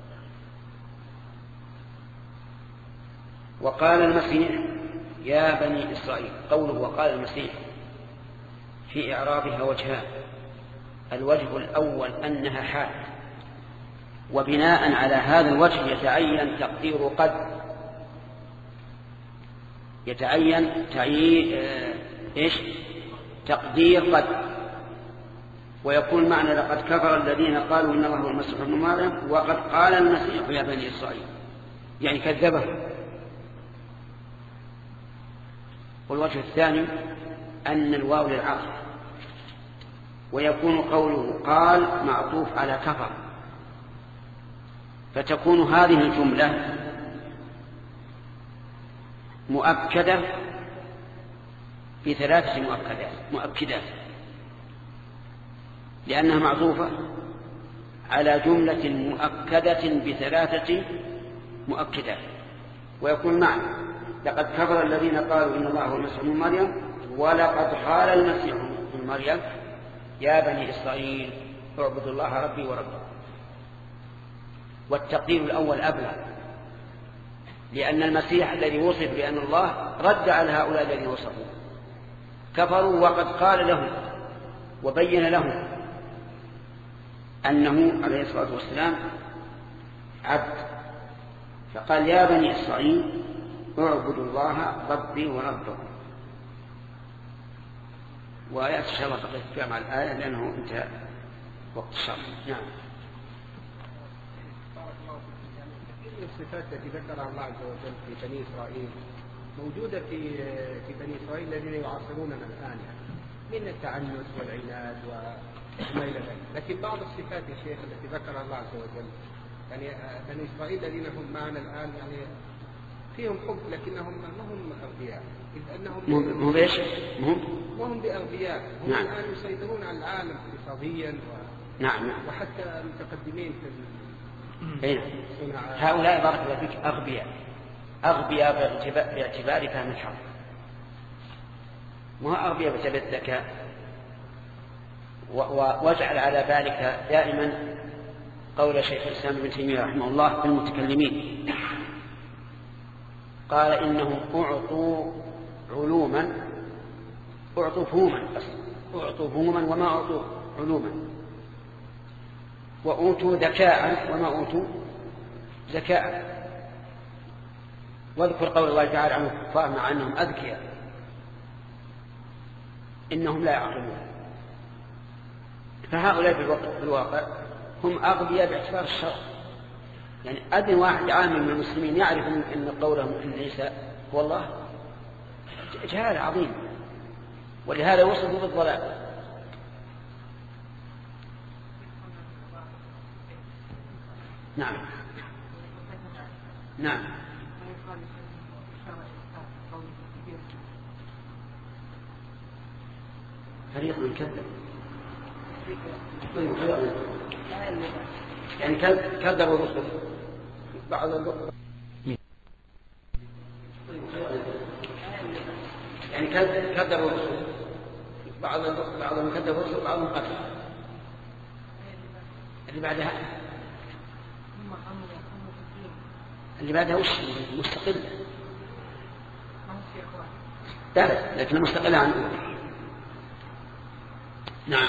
وقال المسيح يا بني إسرائيل. قوله وقال المسيح في إعرابها وجهان. الوجه الأول أنها حال، وبناء على هذا الوجه يتعين تقدير قد يتعين تعيين إيش تقدير قد، ويكون معنى لقد كفر الذين قالوا إن الله هو المسيح ابن مريم وقد قال المسيح يا بني إسرائيل، يعني كذبه. والوجه الثاني أن الواو للعطف، ويكون قوله قال معطوف على كفر، فتكون هذه الجملة مؤكدة بثلاثة مؤكدات مؤكدات لأنها معطوفة على جملة مؤكدة بثلاثة مؤكدات. ويكون معنى لقد كفر الذين قالوا إن الله هو المسيح ابن مريم ولقد قال المسيح ابن مريم يا بني إسرائيل اعبدوا الله ربي وربكم. والتقدير الأول أبلغ، لأن المسيح الذي وصف بأن الله رد على هؤلاء الذين وصفوا كفروا، وقد قال لهم وبين لهم أنه عليه الصلاة والسلام عبد، فقال يا بني إسرائيل اعبدوا الله ربي وربكم. وآيات إن شاء الله تقف مع الآية لأنه انتهى وقت الشرح. نعم. الصفات التي ذكرها الله عز وجل في بني إسرائيل موجودة في في بني إسرائيل الذين يعاصروننا الآن، يعني من التعنت والعناد وما إلى ذلك. لكن بعض الصفات يا شيخ التي ذكرها الله عز وجل، يعني بني إسرائيل الذين هم معنا الآن يعني فيهم حب لكنهم ما هم أغبياء، إذ أنهم مو بإيش؟ وهم بأغبياء، هم نعم. الآن يسيطرون على العالم اقتصاديا و... نعم نعم. وحتى متقدمين في الصناعات. هؤلاء بارك الله فيك أغبياء، أغبياء باعتبار فهم الحق، مو أغبياء بسبب الذكاء. واجعل على ذلك دائما قول شيخ الإسلام ابن تيمية رحمه الله في المتكلمين، قال إنهم أعطوا علوما، أعطوا فهوما بس، أعطوا فهوما وما أعطوا علوما، وأوتوا ذكاء وما أوتوا ذكاء. واذكر قول الله تعالى عن الكفار مع أنهم أذكياء إنهم لا يعقلون. فهؤلاء في الواقع هم أغبياء باعتبار الشرع، يعني أدنى واحد عام من المسلمين يعرف أن قولهم إن عيسى هو الله جهال عظيم، ولهذا وصلوا بالضلال. نعم نعم. فريق من كذب، يعني كذبوا الرسل بعض يعني كذبوا الرسل بعض بعضهم كذبوا الرسل بعضهم قتل. اللي بعدها اللي بعدها وش مستقلة درس لكن مستقلة عن أولى. نعم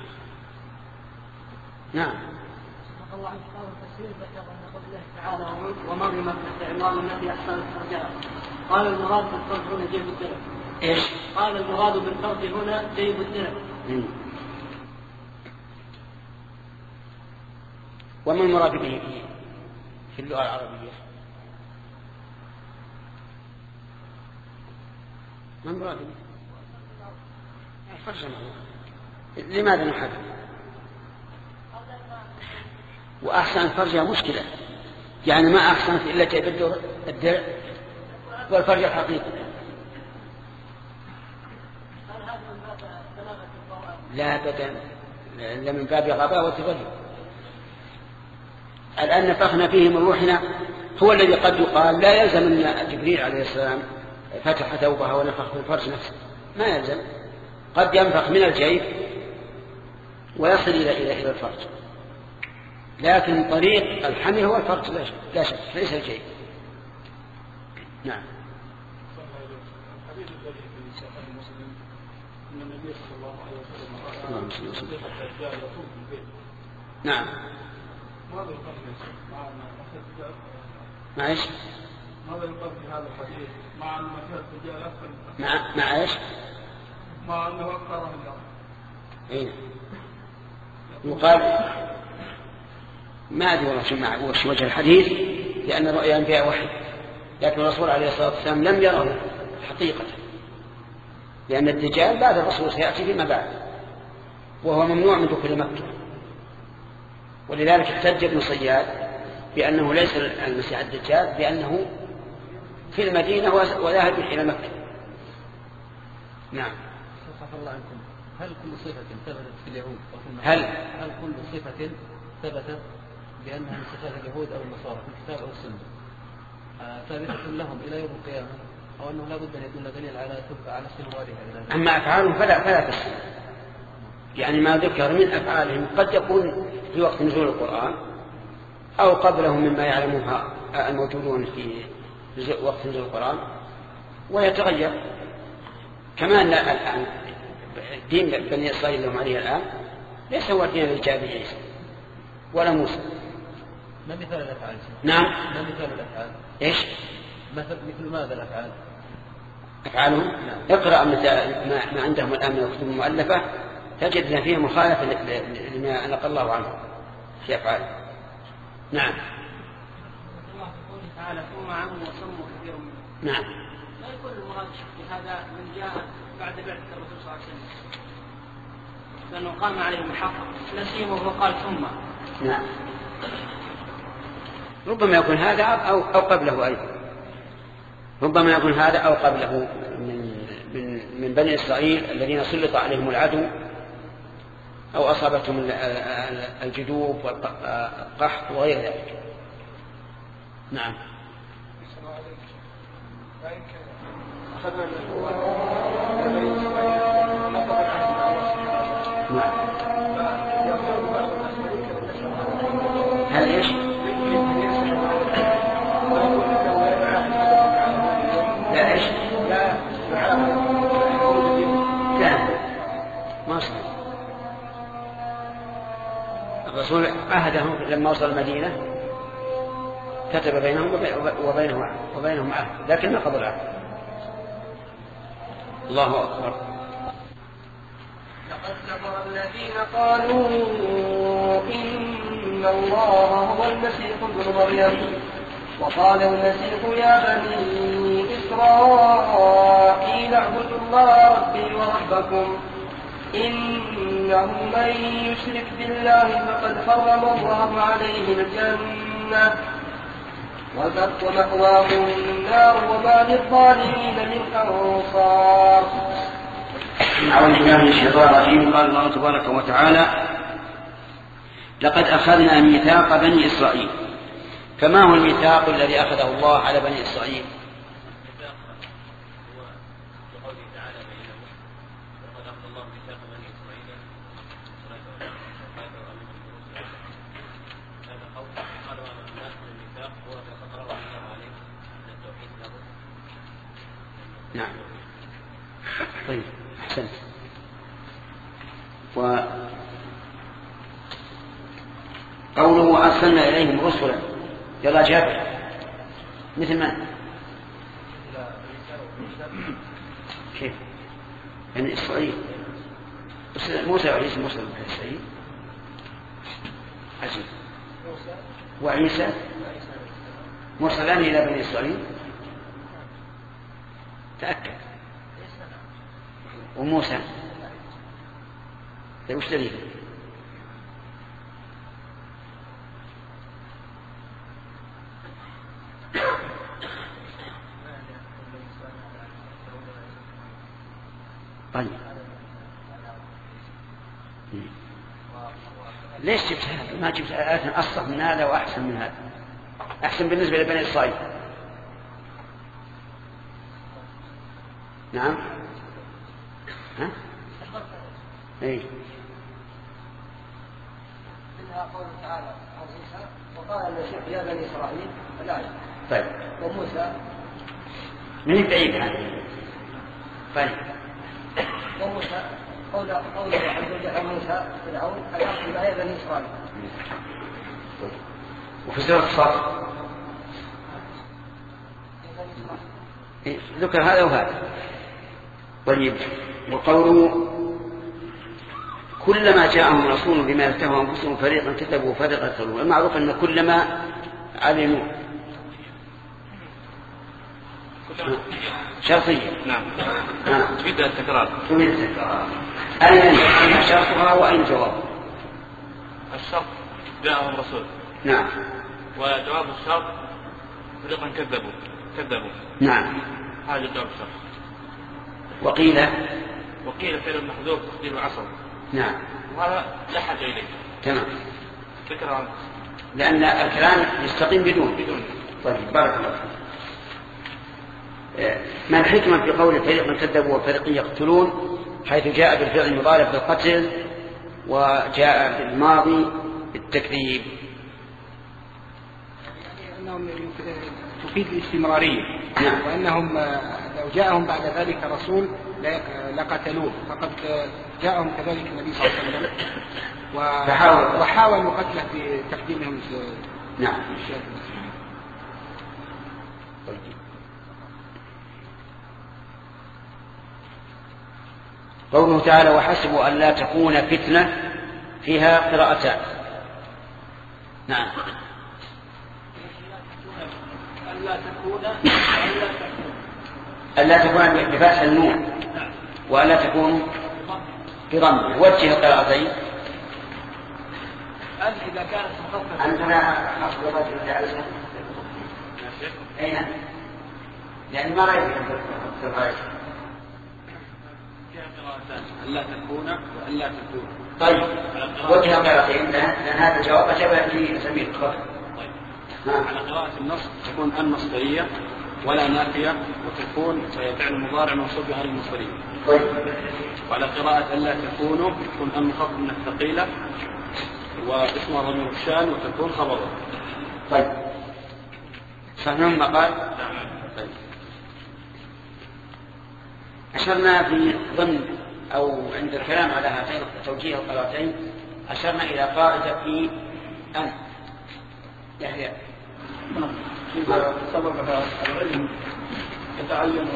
نعم. الله عن كتاب التفسير ذكر أن قوله تعالى ومريم في استعمال النبي أحسن الفرجاء، قال المراد بالفرج هنا جيب الدرع. إيش؟ قال المراد بالفرج هنا جيب الدرع. وما المراد به في اللغة العربية؟ ما المراد به؟ فرج لماذا نحدد؟ وأحسن الفرجة مشكلة، يعني ما أحسنت إلا جيب الدرع والفرج الحقيقي. لا أبدا، إلا من باب غباوة الرجل. الآن نفخنا فيه من روحنا هو الذي قد يقال لا يلزم أن جبريل عليه السلام فتح ثوبها ونفخ في الفرج نفسه، ما يلزم، قد ينفخ من الجيب ويصل إلى إلى إلى الفرج، لكن طريق الحمل هو الفرج لا شك، ليس الجيب. نعم. الحديث الذي في صحيح مسلم ان النبي صلى الله عليه وسلم قال الدجال يطوف في البيت. نعم. ماذا يقال مع الدجال؟ مع ايش؟ ماذا يقال في هذا الحديث مع ان مكان الدجال اكثر مع مع ايش؟ مع انه اكثر من الارض. اي يقال ما ادري والله وش وجه الحديث، لان الرؤيا فيها وحي، لكن الرسول عليه الصلاه والسلام لم يره حقيقه، لان الدجال بعد الرسول سياتي فيما بعد، وهو ممنوع من دخول مكه، ولذلك احتج ابن صياد بانه ليس المسيح الدجال لانه في المدينه وذاهب الى مكه. نعم. صلى الله عنكم، هل كل صفه ثبتت في اليهود او في هل هل كل صفه ثبتت بانها من صفات اليهود او النصارى في الكتاب او السنه ثابته لهم الى يوم القيامه، او انه لا بد ان يكون دليل على على استمرارها؟ اما افعالهم فلا فلا تشك، يعني ما ذكر من افعالهم قد يكون في وقت نزول القران او قبله مما يعلمها الموجودون في وقت نزول القران، ويتغير. كما ان الان دين بني اسرائيل لهم عليه الان ليس هو دين الايجابي عيسى ولا موسى. ما مثال الافعال؟ نعم. ما مثال الافعال؟ ايش؟ مثل مثل ماذا الافعال؟ افعالهم؟ نعم. اقرا ما, ما عندهم الان من الكتب المؤلفه تجد فيه مخالفه لما نقل الله عنه في افعاله. نعم. الله يقول تعالى ثم عموا وصموا كثير منهم. نعم. لا يكون المراد بهذا من جاء بعد بعثة الرسول صلى الله عليه وسلم، لأنه قام عليهم الحق نسيهم وهو قال ثم. نعم. ربما يكون هذا أو, أو قبله أيضا، ربما يكون هذا أو قبله من, من, من بني إسرائيل الذين سلط عليهم العدو أو أصابتهم الجدوب والقحط وغير ذلك. نعم. نعم. هل ايش؟ لا ايش؟ لا ما صار. الرسول عهدهم لما وصل المدينة كتب بينهم وبينهم وبينهم عهد، لكن نقضوا العهد. الله أكبر. لقد كفر الذين قالوا إن الله هو المسيح ابن مريم، وقال المسيح يا بني إسرائيل اعبدوا الله ربي وربكم إنه من يشرك بالله فقد حرم الله عليه الجنة ومأواه النار وما للظالمين من أنصار. أعوذ بالله من الشيطان الرجيم. قال الله تبارك وتعالى: لقد أخذنا ميثاق بني إسرائيل. فما هو الميثاق الذي أخذه الله على بني إسرائيل؟ نعم. طيب أحسنت. وقوله أرسلنا إليهم رسلا، يلا جابر مثل من؟ كيف؟ بني إسرائيل. موسى وعيسى موسى بني إسرائيل. عجيب. وعيسى مرسلان إلى بني إسرائيل. تأكد. وموسى وش دليل؟ طيب ليش جبت هذا؟ ما جبت آية أصح من هذا وأحسن من هذا، أحسن بالنسبة لبني إسرائيل. نعم. ها؟ اي. منها قوله تعالى عن عيسى وقال المسيح يا بني إسرائيل الآية. طيب. وموسى من البعيد هذا؟ طيب. وموسى قول قوله عز وجل موسى فرعون الأرض يا بني إسرائيل. وفي سورة الصف ذكر هذا وهذا. طيب. وقوله كلما جاءهم رسول بما يفتهوا أنفسهم فريقا كذبوا وفريقا يقتلون. المعروف أن كلما علموا شرطية. نعم. نعم. تفيد التكرار. تفيد التكرار. أين شرطها وأين جواب؟ الشرط جاءهم رسول. نعم. وجواب الشرط فريقا كذبوا كذبوا. نعم. هذا جواب الشرط. وقيل وقيل فعل محذوف تقدير عصر. نعم. وهذا لا حاجة إليه. تمام. تكرار. لأن الكلام يستقيم بدون. بدون. طيب بارك الله فيك. ما الحكمة في قول فريقا كذبوا وفريقا يقتلون حيث جاء بالفعل المضارع بالقتل وجاء بالماضي بالتكذيب؟ يعني أنهم تفيد الاستمرارية. نعم. وأنهم لو جاءهم بعد ذلك رسول لقتلوه، فقد جاءهم كذلك النبي صلى الله عليه وسلم وحاول وحاولوا قتله بتقديمهم. نعم. قوله تعالى وحسبوا أن لا تكون فتنة فيها قراءتان. نعم. ألا تكون ألا تكون بفتح النون وألا تكون بضمه. وجه القراءتين. أنت إذا كانت مخففة أنت لا أصل الرجل لعلها أين؟ يعني ما رأيك في الغاية؟ ألا تكون وألا تكون. طيب وجه القراءتين لأن هذا الجواب أجاب فيه سمير. طيب على قراءة النص تكون المصدرية ولا نافية وتكون فعل مضارع منصوب بها المصدرية. طيب. وعلى قراءة ألا تكونوا تكون أم مخفف من الثقيلة واسمها ضمير الشان وتكون خبرا. طيب فهمهم ما قال. طيب. أشرنا في ضمن أو عند الكلام على هاتين توجيه القراءتين أشرنا إلى قاعدة في أن يحيى إذا سببها العلم يتعين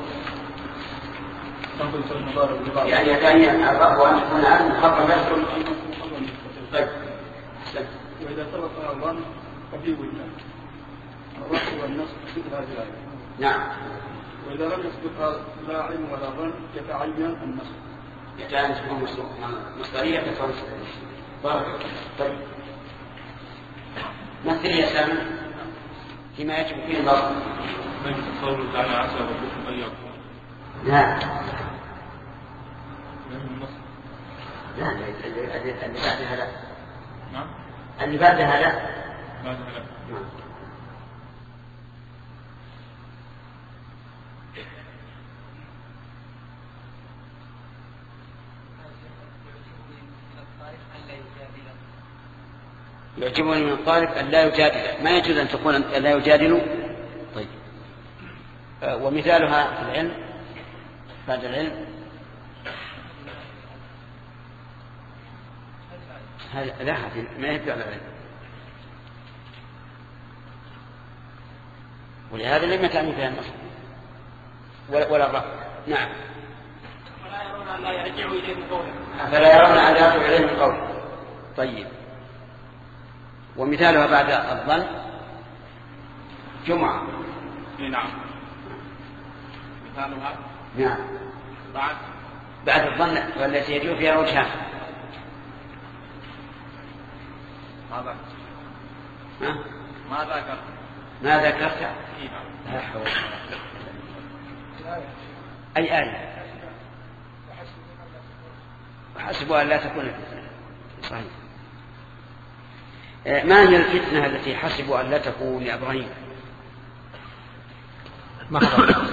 تنقل المضارع ببعض يعني يتعين الرب أن يكون أن مخففة. طيب. وإذا سبقها الظن ففي وجهان الرفع والنصب مثل هذه الآية. نعم. وإذا لم يسبقها لا علم ولا ظن يتعين النصب. يتعين تكون مصدرية تكون بارك. طيب. مثل يا سامي فيما يجب فيه النصب. من تصور تعالى عسى ربكم أن يغفر. لا. من النصب. لا اللي بعدها لا. نعم. اللي بعدها لا. بعدها لا. نعم. يعجبني من الطالب أن لا يجادل. ما يجوز أن تكون أن لا يجادل. طيب. ومثالها في العلم بعد العلم هذا لا ما يدل على العلم ولهذا لم يتعني فيها النصب ولا الرفع. نعم. ولا يرون أن لا يرجعوا إليه من قوله. فلا يرون أن لا يرجعوا إليه من قوله. طيب. ومثالها بعد الظن جمعة. نعم. مثالها نعم. بعد بعد الظن والتي يجوز فيها وجهان. ماذا؟ ها؟ ما ذكرت. ما ذكرت؟ لا حول. أي آية؟ وحسبوا أن لا تكون فتنة. صحيح. ما هي الفتنة التي حسبوا أن لا تكون يا إبراهيم؟ ما حضر.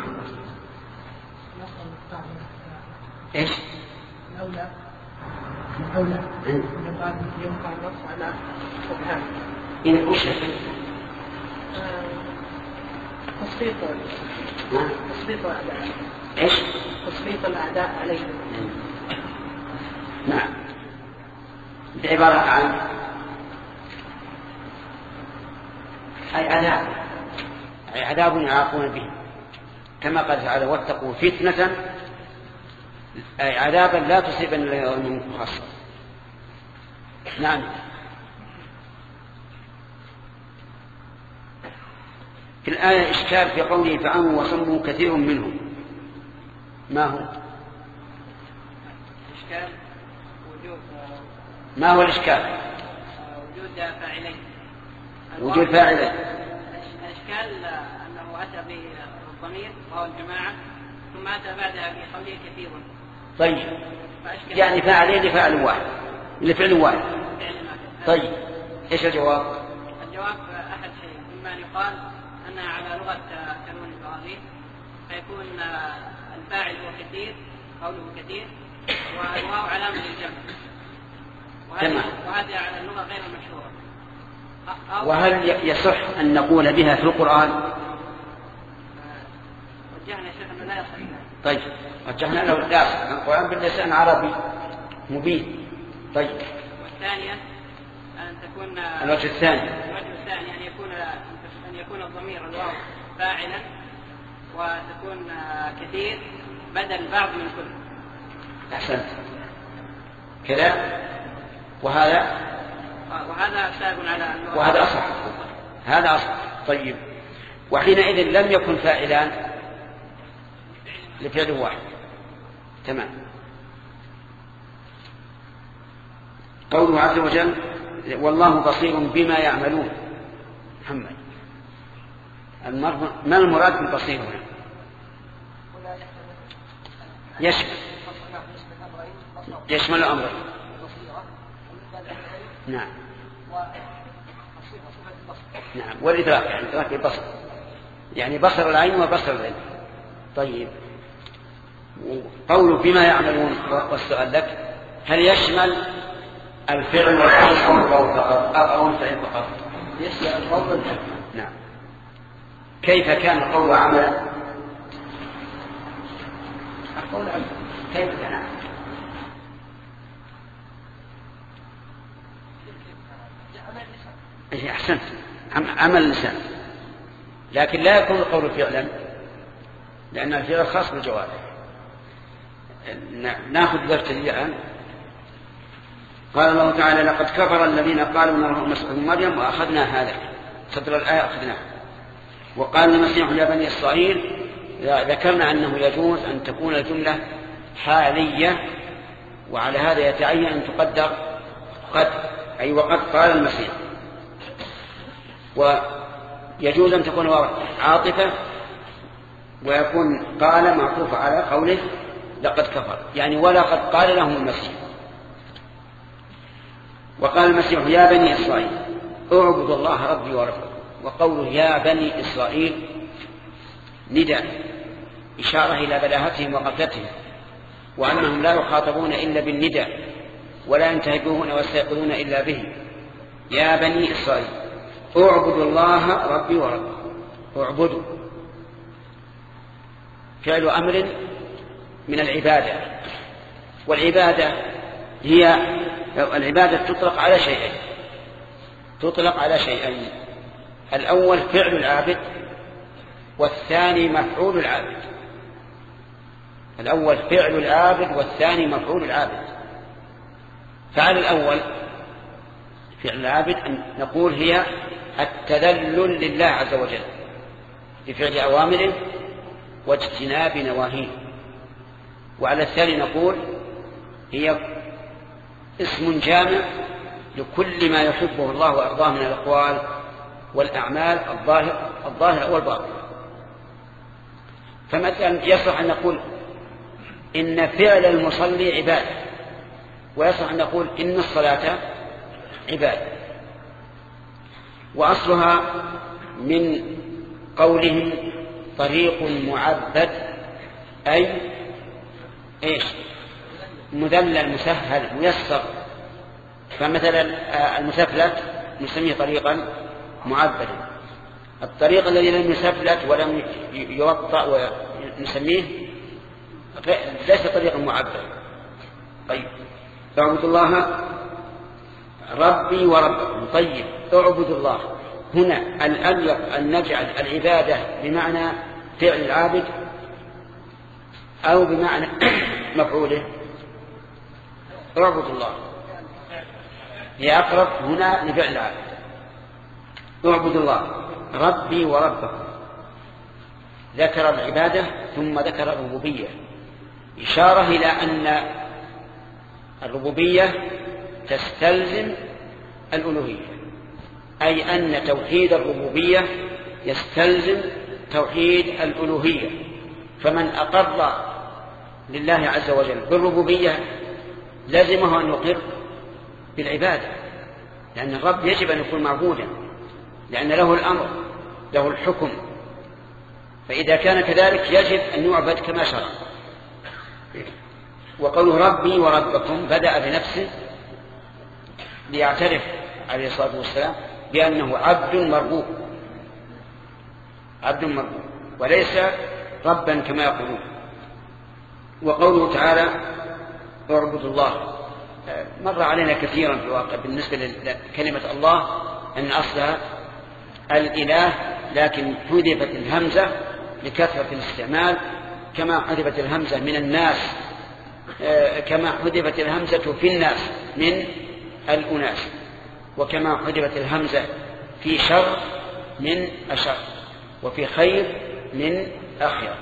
إيش؟ الأولى الأولى يقال يبقى النص على سبحان. إن وش تسليط تسليط الأعداء. إيش؟ تسليط الأعداء عليهم. نعم. بعبارة عن أي عذاب أي عذاب يعاقون به كما قال تعالى واتقوا فتنة أي عذابا لا تصيبن إلا منكم خاصة. نعم. في الآية إشكال في قوله فعموا وصموا كثير منهم. ما هو؟ إشكال وجود ما هو الإشكال؟ وجود فاعلين. وجود فاعلين. الإشكال أنه أتى بالضمير وهو الجماعة ثم أتى بعدها بقوله كثير. طيب يعني فاعلين لفعل واحد لفعل واحد. طيب إيش الجواب؟ الجواب أحد شيء إما أن يقال أنها على لغة كانون البراغيث فيكون الفاعل هو كثير قوله كثير والواو علامة للجمع وهذه على اللغة غير المشهورة. وهل يصح أن نقول بها في القرآن؟ وجهنا شيخ أنه لا يصح. طيب وجهنا له لا القرآن باللسان عربي مبين. طيب والثانية أن تكون الوجه الثاني الوجه الثاني أن يكون أن يكون الضمير الواو فاعلا وتكون كثير بدل بعض من كل. أحسنت كذا. وهذا وهذا سائغ على وهذا أصح. هذا أصح. طيب وحينئذ لم يكن فاعلان لفعل واحد. تمام. قوله عز وجل والله بصير بما يعملون. محمد ما المراد بالبصير هنا؟ يشمل يشمل الأمر. نعم نعم والإدراك يعني إدراك البصر يعني بصر العين وبصر العين. طيب قوله بما يعملون والسؤال لك هل يشمل الفعل والقول فقط أو الفعل فقط؟ يشمل القول والفعل. نعم. كيف كان القول عملا؟ القول عملا كيف كان عملا؟ إيه أحسنت عمل اللسان لكن لا يكون القول فعلا لأن الفعل خاص بالجوارح. ناخذ درس الآن. قال الله تعالى لقد كفر الذين قالوا إن الله المسيح ابن مريم وأخذنا هذا صدر الآية أخذناه. وقال المسيح يا بني إسرائيل ذكرنا أنه يجوز أن تكون الجملة حالية وعلى هذا يتعين أن تقدر قد أي وقد قال المسيح ويجوز أن تكون عاطفة ويكون قال معطوف على قوله لقد كفر يعني ولقد قال لهم المسيح. وقال المسيح يا بني إسرائيل اعبدوا الله ربي وربكم. وقوله يا بني إسرائيل نداء إشارة إلى بلاهتهم وغفلتهم وأنهم لا يخاطبون إلا بالنداء ولا ينتهجون ويستيقظون إلا به. يا بني إسرائيل اعبدوا الله ربي وربكم. اعبدوا فعل أمر من العبادة والعبادة هي العبادة تطلق على شيئين تطلق على شيئين الأول فعل العابد والثاني مفعول العابد. الأول فعل العابد والثاني مفعول العابد. فعل الأول فعل العابد أن نقول هي التذلل لله عز وجل بفعل أوامره واجتناب نواهيه. وعلى الثاني نقول هي اسم جامع لكل ما يحبه الله وأرضاه من الأقوال والأعمال الظاهر الظاهر والباطن. فمثلا يصح أن نقول إن فعل المصلي عبادة ويصح أن نقول إن الصلاة عبادة. وأصلها من قولهم طريق معبد أي إيش مذلل مسهل ميسر. فمثلا المسفلت نسميه طريقا معبدا. الطريق الذي لم يسفلت ولم يوطأ ونسميه ليس طريقا معبدا. طيب اعبدوا الله ربي وربكم. طيب اعبدوا الله هنا الأليق أن نجعل العبادة بمعنى فعل العابد أو بمعنى مفعوله. اعبدوا الله هي أقرب هنا لفعل العابد. اعبدوا الله ربي وربكم. ذكر العبادة ثم ذكر الربوبية إشارة إلى أن الربوبية تستلزم الألوهية أي أن توحيد الربوبية يستلزم توحيد الألوهية. فمن أقر لله عز وجل بالربوبية لازمه أن يقر بالعبادة لأن الرب يجب أن يكون معبودا لأن له الأمر له الحكم. فإذا كان كذلك يجب أن يعبد كما شرع. وقوله ربي وربكم بدأ بنفسه ليعترف عليه الصلاة والسلام بأنه عبد مربوب عبد مربوب وليس ربا كما يقولون. وقوله تعالى اعبدوا الله مر علينا كثيرا في الواقع بالنسبة لكلمة الله أن أصلها الإله لكن حذفت الهمزة لكثرة الاستعمال كما حذفت الهمزة من الناس كما حذفت الهمزة في الناس من الأناس وكما حذفت الهمزة في شر من أشر وفي خير من أخير.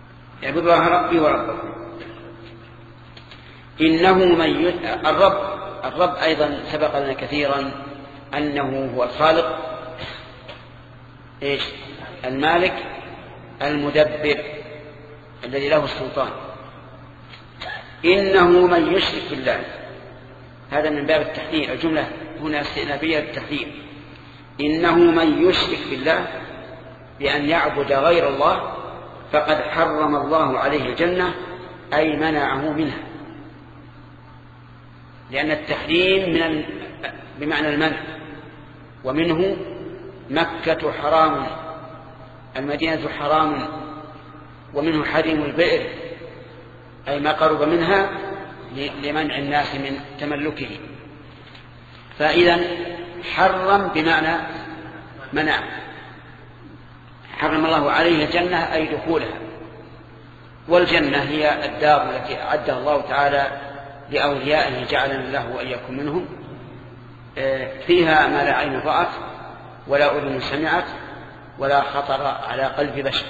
اعبدوا الله ربي وربكم. إنه من يد... الرب الرب أيضا سبق لنا كثيرا أنه هو الخالق إيش؟ المالك المدبر الذي له السلطان. إنه من يشرك بالله، هذا من باب التحذير، الجملة هنا استئنافية للتحذير. إنه من يشرك بالله بأن يعبد غير الله فقد حرم الله عليه الجنة، أي منعه منها، لأن التحريم من بمعنى المنع، ومنه مكة حرام، المدينة حرام، ومنه حريم البئر أي ما قرب منها لمنع الناس من تملكه. فإذا حرم بمعنى منع، حرم الله عليه الجنة أي دخولها. والجنة هي الدار التي أعدها الله تعالى لأوليائه جعلنا الله وإياكم منهم، فيها ما لا عين رأت ولا أذن سمعت ولا خطر على قلب بشر.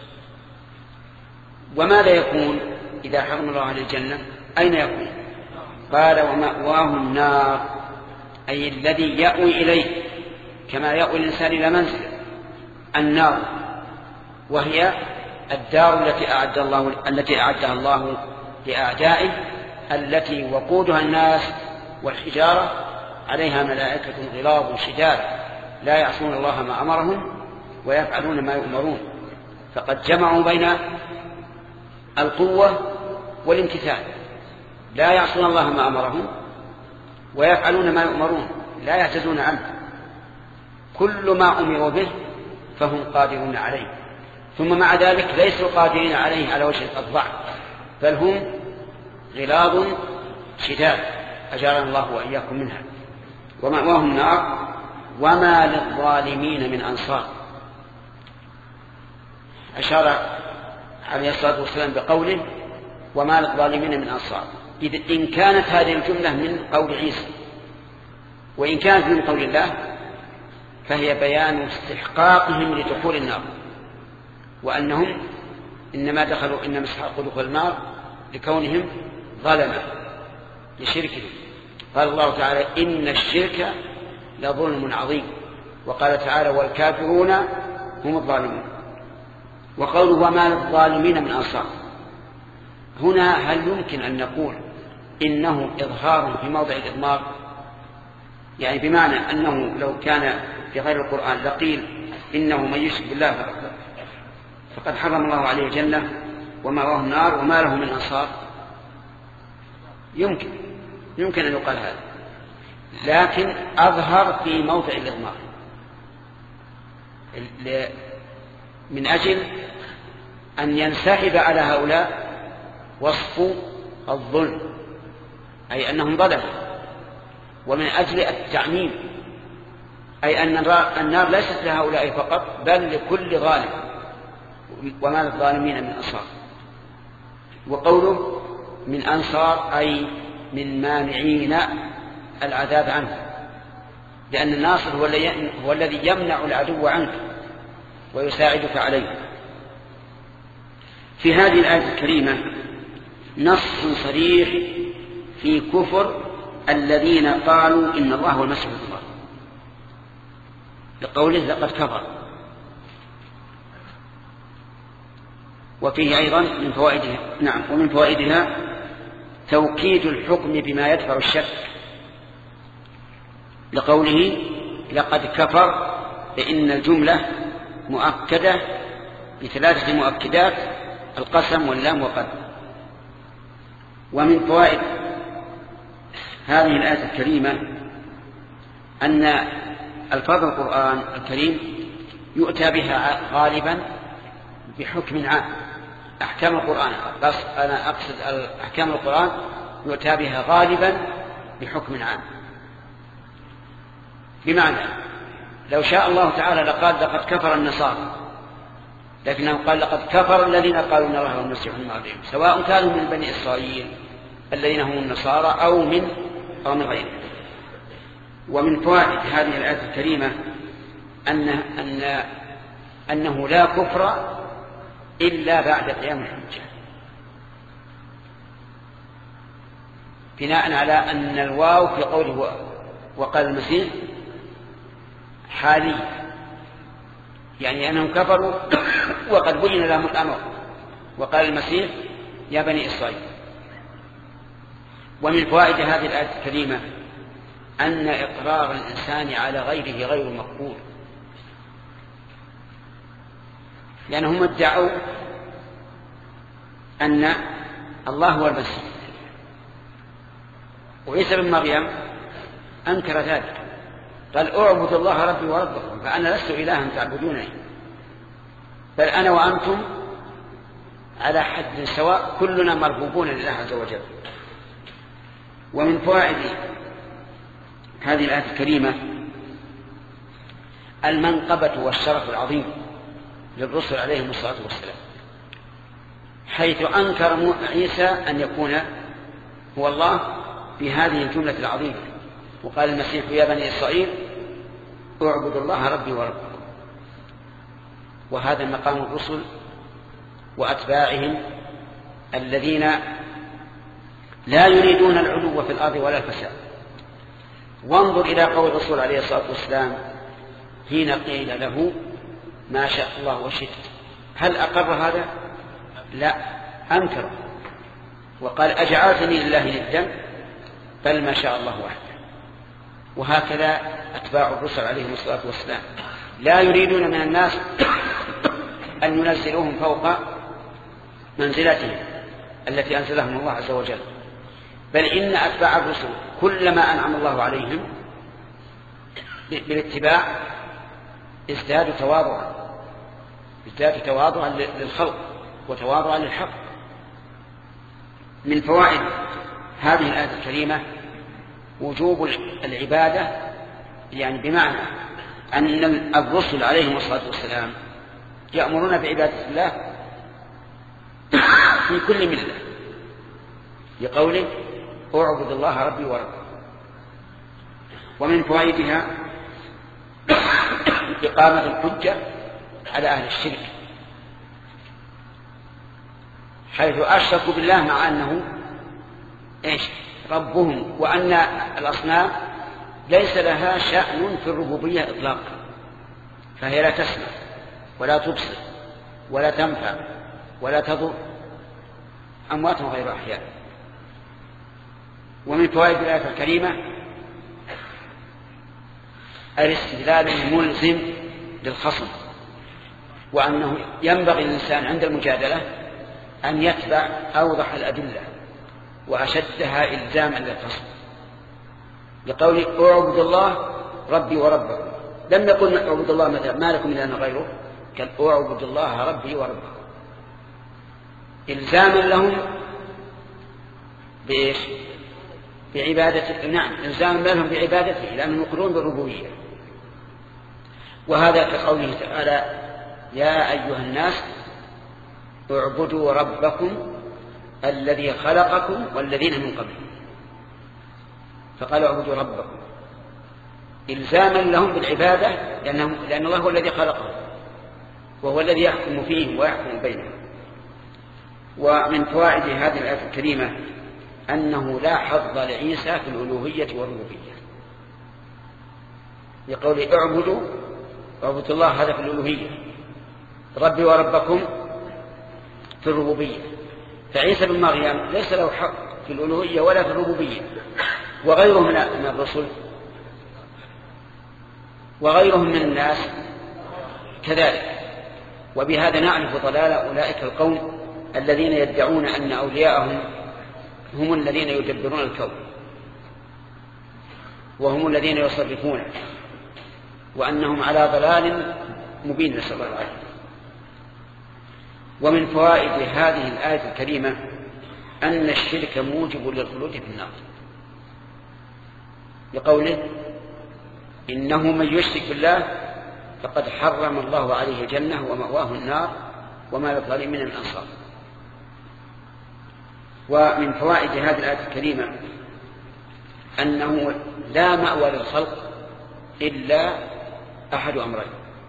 وماذا يكون إذا حرم الله عليه الجنة؟ أين يكون؟ قال ومأواه النار، أي الذي يأوي إليه كما يأوي الإنسان إلى منزل النار، وهي الدار التي أعد الله التي أعدها الله لأعدائه، التي وقودها الناس والحجارة، عليها ملائكة غلاظ شداد لا يعصون الله ما أمرهم ويفعلون ما يؤمرون. فقد جمعوا بين القوة والامتثال، لا يعصون الله ما أمرهم ويفعلون ما يؤمرون، لا يعتزون عنه، كل ما أمروا به فهم قادرون عليه، ثم مع ذلك ليسوا قادرين عليه على وجه الضعف، بل هم غلاظ شداد أجارنا الله وإياكم منها. ومأواهم النار وما للظالمين من أنصار. أشار عليه الصلاة والسلام بقوله وما للظالمين من أنصار، إذ إن كانت هذه الجملة من قول عيسى وإن كانت من قول الله فهي بيان استحقاقهم لدخول النار، وأنهم إنما دخلوا إنما استحقوا دخول النار لكونهم ظلمة لشركهم. قال الله تعالى إن الشرك لظلم عظيم، وقال تعالى والكافرون هم الظالمون. وقوله وما للظالمين من أنصار، هنا هل يمكن أن نقول إنه إظهار في موضع الإضمار؟ يعني بمعنى أنه لو كان في غير القرآن لقيل إنه من يشرك بالله فقد حرم الله عليه الجنة ومأواه النار وما له من أنصار. يمكن يمكن أن يقال هذا، لكن أظهر في موضع الإضمار من أجل أن ينسحب على هؤلاء وصف الظلم، أي أنهم ظلموا، ومن أجل التعميم، أي أن النار ليست لهؤلاء فقط بل لكل ظالم، وما للظالمين من أنصار. وقوله من أنصار أي من مانعين العذاب عنه، لأن الناصر هو الذي يمنع العدو عنك ويساعدك عليه. في هذه الآية الكريمة نص صريح في كفر الذين قالوا إن الله هو المسيح ابن الله، لقوله لقد كفر. وفيه أيضا من فوائدها نعم ومن فوائدها توكيد الحكم بما يدفع الشك، لقوله لقد كفر، فإن الجملة مؤكدة بثلاثة مؤكدات القسم واللام وقد. ومن فوائد هذه الآية الكريمة أن ألفاظ القرآن الكريم يؤتى بها غالبا بحكم عام. أحكام القرآن أنا أقصد أحكام القرآن يؤتى بها غالبا بحكم عام، بمعنى لو شاء الله تعالى لقال لقد كفر النصارى، لكنه قال لقد كفر الذين قالوا إن الله هو المسيح ابن مريم، سواء كانوا من بني إسرائيل الذين هم النصارى أو من أو من غيرهم. ومن فوائد هذه الآية الكريمة أن أن أنه لا كفر إلا بعد قيام الحجة، بناء على أن الواو في قوله وقال المسيح حالي، يعني أنهم كفروا وقد بين لهم الأمر، وقال المسيح يا بني إسرائيل. ومن فوائد هذه الآية الكريمة أن إقرار الإنسان على غيره غير مقبول، لأنهم ادعوا أن الله هو المسيح، وعيسى بن مريم أنكر ذلك، قال أعبد الله ربي وربكم، فأنا لست إلها تعبدونني، بل أنا وأنتم على حد سواء، كلنا مربوبون لله عز وجل. ومن فوائد هذه الآية الكريمة المنقبة والشرف العظيم للرسل عليهم الصلاة والسلام، حيث أنكر عيسى أن يكون هو الله بهذه الجملة العظيمة، وقال المسيح يا بني إسرائيل اعبدوا الله ربي وربكم. وهذا مقام الرسل وأتباعهم الذين لا يريدون العلو في الأرض ولا الفساد. وانظر إلى قول الرسول عليه الصلاة والسلام حين قيل له ما شاء الله وشئت، هل أقر هذا؟ لا، أنكر وقال أجعلتني لله ندا، بل ما شاء الله وحده. وهكذا أتباع الرسل عليهم الصلاة والسلام لا يريدون من الناس أن ينزلوهم فوق منزلتهم التي أنزلهم الله عز وجل، بل إن أتباع الرسل كلما أنعم الله عليهم بالاتباع ازدادوا تواضعا ازدادوا تواضعا للخلق وتواضعا للحق. من فوائد هذه الآية الكريمة وجوب العبادة، يعني بمعنى أن الرسل عليهم الصلاة والسلام يأمرون بعبادة الله في كل ملة، لقوله اعبد الله ربي وربكم. ومن فوائدها إقامة الحجة على أهل الشرك، حيث أشركوا بالله مع أنه إيش ربهم، وأن الأصنام ليس لها شأن في الربوبية إطلاقا، فهي لا تسمع ولا تبصر ولا تنفع ولا تضر، أموات غير أحياء. ومن فوائد الآية الكريمة الاستدلال الملزم للخصم، وأنه ينبغي الإنسان عند المجادلة أن يتبع أوضح الأدلة وأشدها إلزاما للخصم، لقول اعبد الله ربي وربكم، لم يقل اعبد الله مثلا ما لكم من إله غيره، قال اعبد الله ربي وربكم، إلزاما لهم بإيش؟ بعبادته. نعم، إلزاما لهم بعبادته لأنهم يقرون بالربوبية. وهذا كقوله تعالى يا أيها الناس اعبدوا ربكم الذي خلقكم والذين من قبلكم، فقال اعبدوا ربكم إلزاما لهم بالعبادة، لأنهم لأن الله هو الذي خلقهم وهو الذي يحكم فيهم ويحكم بينهم. ومن فوائد هذه الآية الكريمة أنه لا حظ لعيسى في الألوهية والربوبية، لقول اعبدوا اعبدوا الله هذا في الألوهية، ربي وربكم في الربوبية. فعيسى بن مريم ليس له حق في الألوهية ولا في الربوبية، وغيرهم من الرسل وغيرهم من الناس كذلك. وبهذا نعرف ضلال أولئك القوم الذين يدعون أن أولياءهم هم الذين يدبرون الكون وهم الذين يصرفونه، وأنهم على ضلال مبين، نسأل الله العافية. ومن فوائد هذه الآية الكريمة أن الشرك موجب للخلود في النار، لقوله إنه من يشرك بالله فقد حرم الله عليه الجنة ومأواه النار وما للظالمين من أنصار. ومن فوائد هذه الآية الكريمة أنه لا مأوى للخلق إلا أحد أمرين،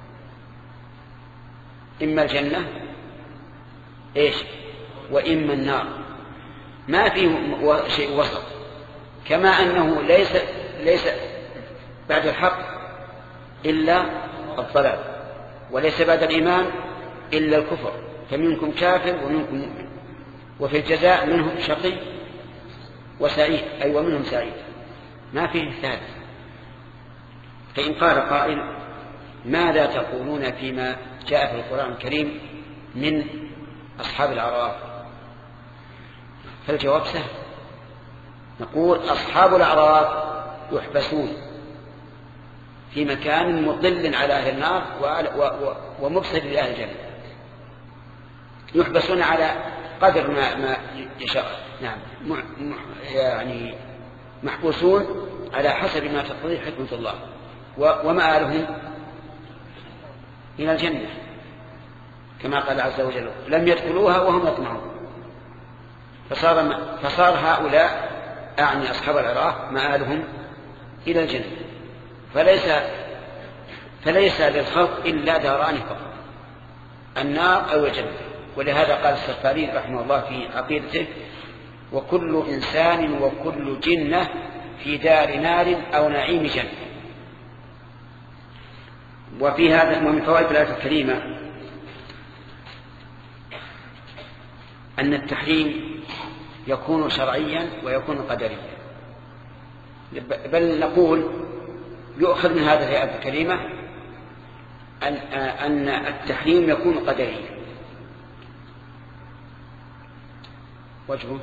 إما الجنة إيش وإما النار، ما فيه شيء وسط. كما أنه ليس ليس بعد الحق إلا الضلال، وليس بعد الإيمان إلا الكفر، فمنكم كافر ومنكم مؤمن، وفي الجزاء منهم شقي وسعيد، أي أيوة ومنهم سعيد، ما فيه ثالث. فإن قال قائل ماذا تقولون فيما جاء في القرآن الكريم من أصحاب الأعراف؟ فالجواب سهل، نقول أصحاب الأعراف يحبسون في مكان مضل على أهل النار ومفسد لأهل الجنة، يحبسون على قدر ما, ما يشاء، نعم يعني محبوسون على حسب ما تقتضي حكمة الله، ومآلهم إلى الجنة كما قال عز وجل لم يدخلوها وهم يطمعون. فصار, فصار هؤلاء أعني أصحاب العراف مآلهم إلى الجنة، فليس, فليس للخلق إلا داران فقط، النار أو الجنة. ولهذا قال السفاري رحمه الله في عقيدته وكل إنسان وكل جنة في دار نار أو نعيم جنة. وفي هذا ومن فوائد الآية الكريمة أن التحريم يكون شرعيا ويكون قدريا، بل نقول يؤخذ من هذه الآية الكريمة أن التحريم يكون قدريا. وجهه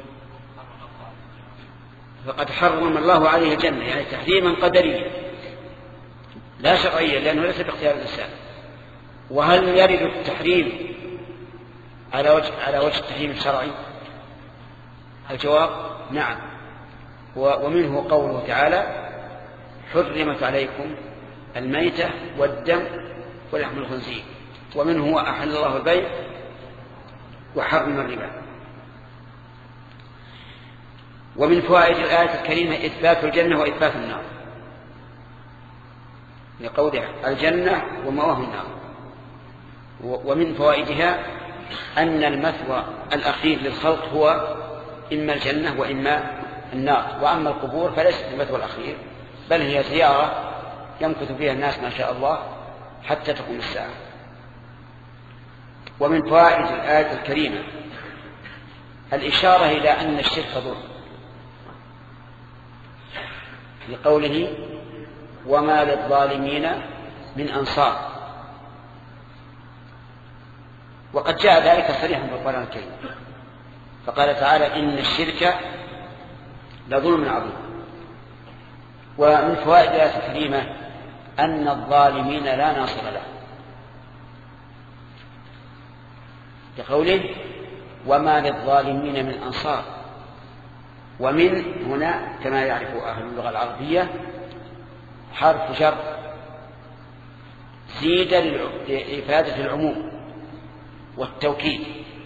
فقد حرم الله عليه الجنة، يعني تحريما قدريا لا شرعيا لأنه ليس باختيار الإنسان. وهل يرد التحريم على وجه على وجه التحريم الشرعي؟ الجواب نعم، ومنه قوله تعالى حرمت عليكم الميتة والدم ولحم الخنزير، ومنه أحل الله البيع وحرم الربا. ومن فوائد الآية الكريمة إثبات الجنة وإثبات النار، لقوله الجنة ومأواه النار. ومن فوائدها أن المثوى الأخير للخلق هو إما الجنة وإما النار، وأما القبور فليست المثوى الأخير بل هي زيارة يمكث فيها الناس ما شاء الله حتى تقوم الساعة. ومن فوائد الآية الكريمة الإشارة إلى أن الشرك ضر، لقوله وما للظالمين من أنصار، وقد جاء ذلك صريحا في القرآن الكريم، فقال تعالى إن الشرك لظلم عظيم. ومن فوائد الآية الكريمة أن الظالمين لا ناصر له، لقوله وما للظالمين من أنصار. ومن هنا كما يعرف أهل اللغة العربية حرف جر زيد لإفادة العموم والتوكيد.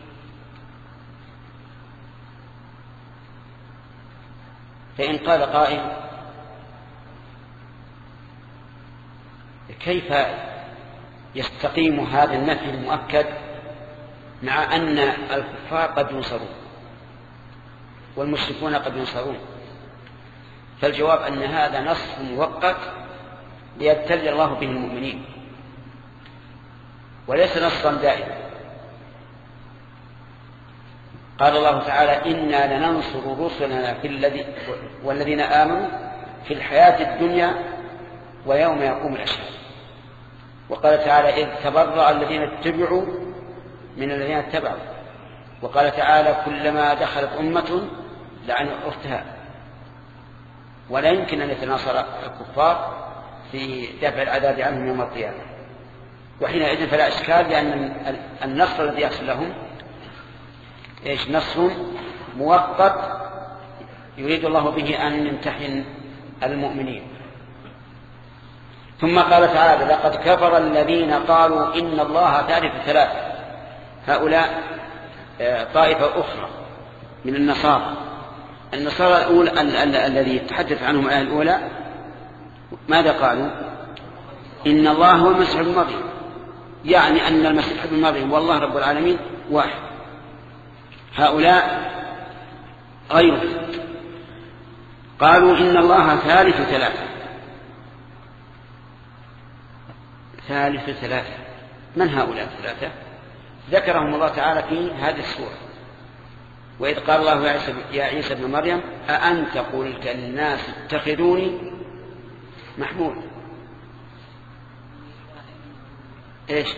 فإن قال قائل كيف يستقيم هذا النفي المؤكد مع أن الكفار قد ينصرون والمشركون قد ينصرون؟ فالجواب أن هذا نص مؤقت ليبتلي الله به المؤمنين، وليس نصا دائما. قال الله تعالى إنا لننصر رسلنا في الذي والذين آمنوا في الحياة الدنيا ويوم يقوم الأشهاد. وقال تعالى إذ تبرأ الذين اتبعوا من الذين اتبعوا. وقال تعالى كلما دخلت أمة لعنوا أختها. ولا يمكن أن يتناصر الكفار في دفع العذاب عنهم يوم القيامة، وحينئذ فلا إشكال لأن النصر الذي يحصل لهم إيش؟ نصر مؤقت يريد الله به أن يمتحن المؤمنين. ثم قال تعالى لقد كفر الذين قالوا إن الله ثالث ثلاثة. هؤلاء طائفة أخرى من النصارى. النصارى الأولى الذي يتحدث عنهم الآية الأولى ماذا قالوا؟ إن الله هو المسيح ابن مريم، يعني أن المسيح ابن مريم والله رب العالمين واحد. هؤلاء غيره قالوا إن الله ثالث ثلاثة. ثالث ثلاثة، من هؤلاء الثلاثة؟ ذكرهم الله تعالى في هذه السورة. وإذ قال الله يا عيسى ابن مريم أأنت قلت للناس اتخذوني محمول إيش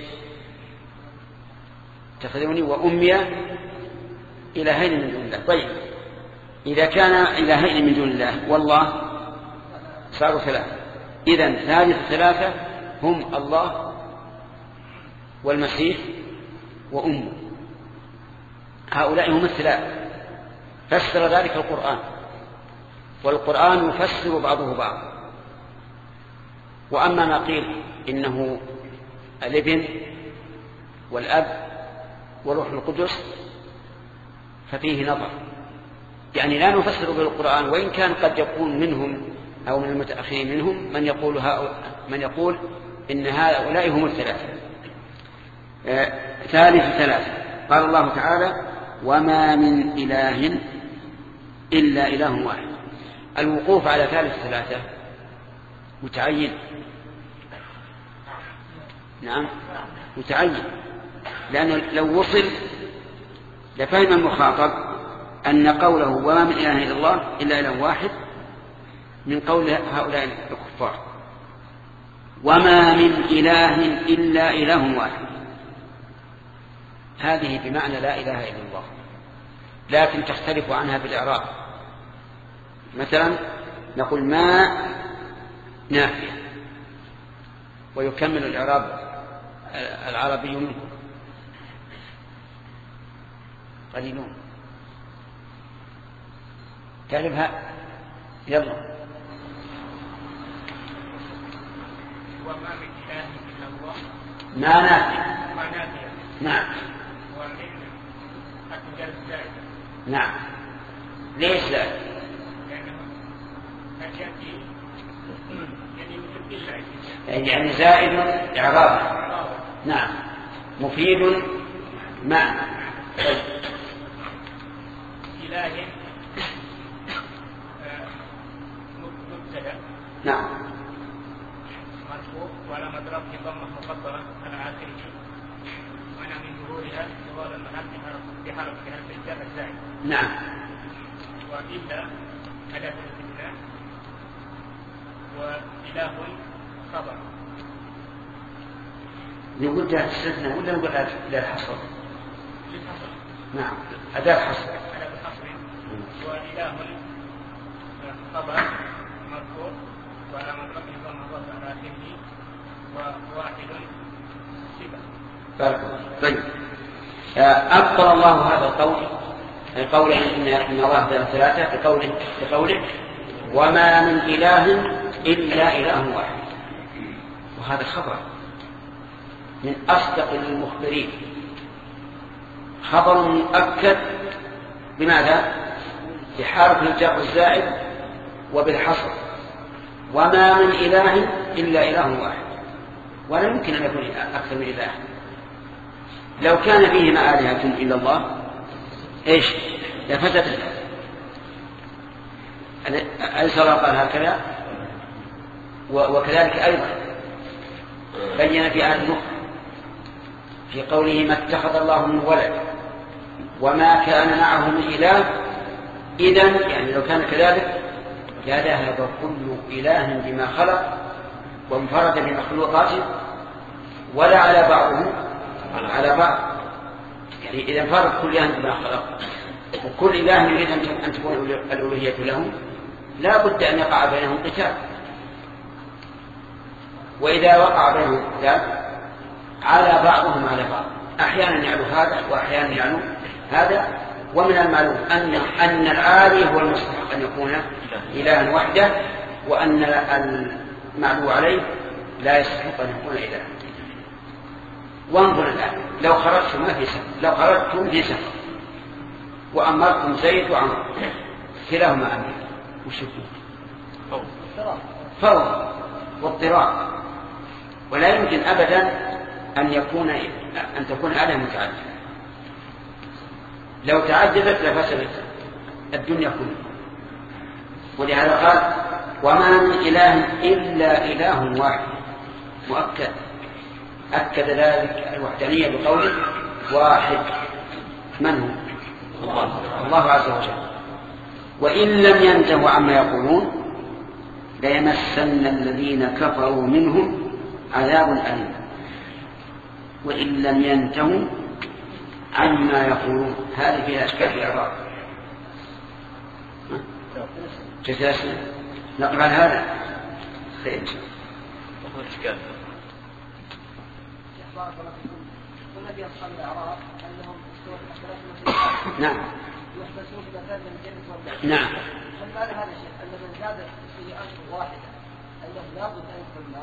اتخذوني وأمي إلهين من دون الله. طيب إذا كان إلهين من دون الله والله صاروا ثلاثة. إذن ثالث ثلاثة هم الله والمسيح وأمه، هؤلاء هم الثلاثة. فسر ذلك القرآن، والقرآن يفسر بعضه بعضا. وأما ما قيل إنه الابن والأب وروح القدس ففيه نظر، يعني لا نفسر بالقرآن، وإن كان قد يكون منهم أو من المتأخرين منهم من يقول من يقول إن هؤلاء هم الثلاثة. آه ثالث ثلاثة. قال الله تعالى وما من إله إلا إله واحد. الوقوف على ثالث ثلاثة متعين، نعم متعين، لأنه لو وصل لفهم المخاطب أن قوله وما من إله إلا الله إلا إله واحد من قول هؤلاء الكفار. وما من إله إلا إله واحد، هذه بمعنى لا إله إلا الله، لكن تختلف عنها بالإعراب. مثلا نقول ما نافية، ويكمل الإعراب العربي منه قليلون. تعرفها؟ يلا. وما من إله إلا الله ما نافية. ما نافية. نعم. ومن أكجل زائد. نعم. ليش لا؟ لأنه قد يأتي يعني مثل إلا يعني زائد إعراب. نعم. مفيد معنى. إله مبتدأ. نعم. مرفوع وعلى مضرب ضمه مقدرة على آخره، وأنا من ظهورها ظهور المحل بحرف بحرف الجر الزائد. نعم. وإلا أداة الاستثناء، وإله خبر. نقول جاء استثناء ولا نقول أداة حصر؟ للحصر. نعم أداة حصر. أداة حصر. وإله خبر مرفوع وعلى مضرب ضمه على آخره، وواحد صفة. طيب أبطل الله هذا القول، القول إن إن الله ثلاثة بقوله بقوله وما من إله إلا إله واحد، وهذا خبر من أصدق المخبرين، خبر مؤكد. بماذا؟ بحرف الجر الزائد وبالحصر. وما من إله إلا إله واحد، ولا يمكن أن يكون أكثر من إله. لو كان فيهما آلهة إلا الله إيش لفسدت. أليس الله قال هكذا؟ وكذلك أيضا بين في آية أخرى في قوله ما اتخذ الله من ولد وما كان معه من إله. إذن يعني لو كان كذلك لذهب كل إله بما خلق وانفرد بمخلوقاته، ولا على بعضهم على بعض. يعني إذا انفرد كل إله بما خلق وكل إله يريد أن تكون الألوهية له، لا بد أن يقع بينهم قتال. وإذا وقع بينهم قتال على بعضهم على بعض، أحيانا يعلو هذا وأحيانا يعلو هذا. ومن المعلوم أن أن العالي هو المستحق أن يكون إلها وحده، وأن المعلو عليه لا يستحق أن يكون إلها. وانظر الآن لو خرجتم ما في سفر، لو خرجتم في سفر وأمرتم زيد وعمر كلاهما أمير، وش يكون؟ فوضى واضطراب، ولا يمكن أبدا أن يكون أن تكون آلهة متعددة. لو تعددت لفسدت الدنيا كلها. ولهذا قال وما من إله إلا إله واحد مؤكد، أكد ذلك الوحدانية بقوله واحد. من هو؟ الله, الله عز وجل. وإن لم ينتهوا عما يقولون ليمسن الذين كفروا منهم عذاب أليم. وإن لم ينتهوا عما يقولون هذه فيها أشكال في الإعراب. جزاسنا نقرأ هذا خير. أشكال والذي أصحاب الأعراف أنهم نعم يحبسون في مكان من الجنة والنار. نعم. هل معنى هذا الشيء أن من زاد سيئات واحدة أنه لا بد أن يدخل النار؟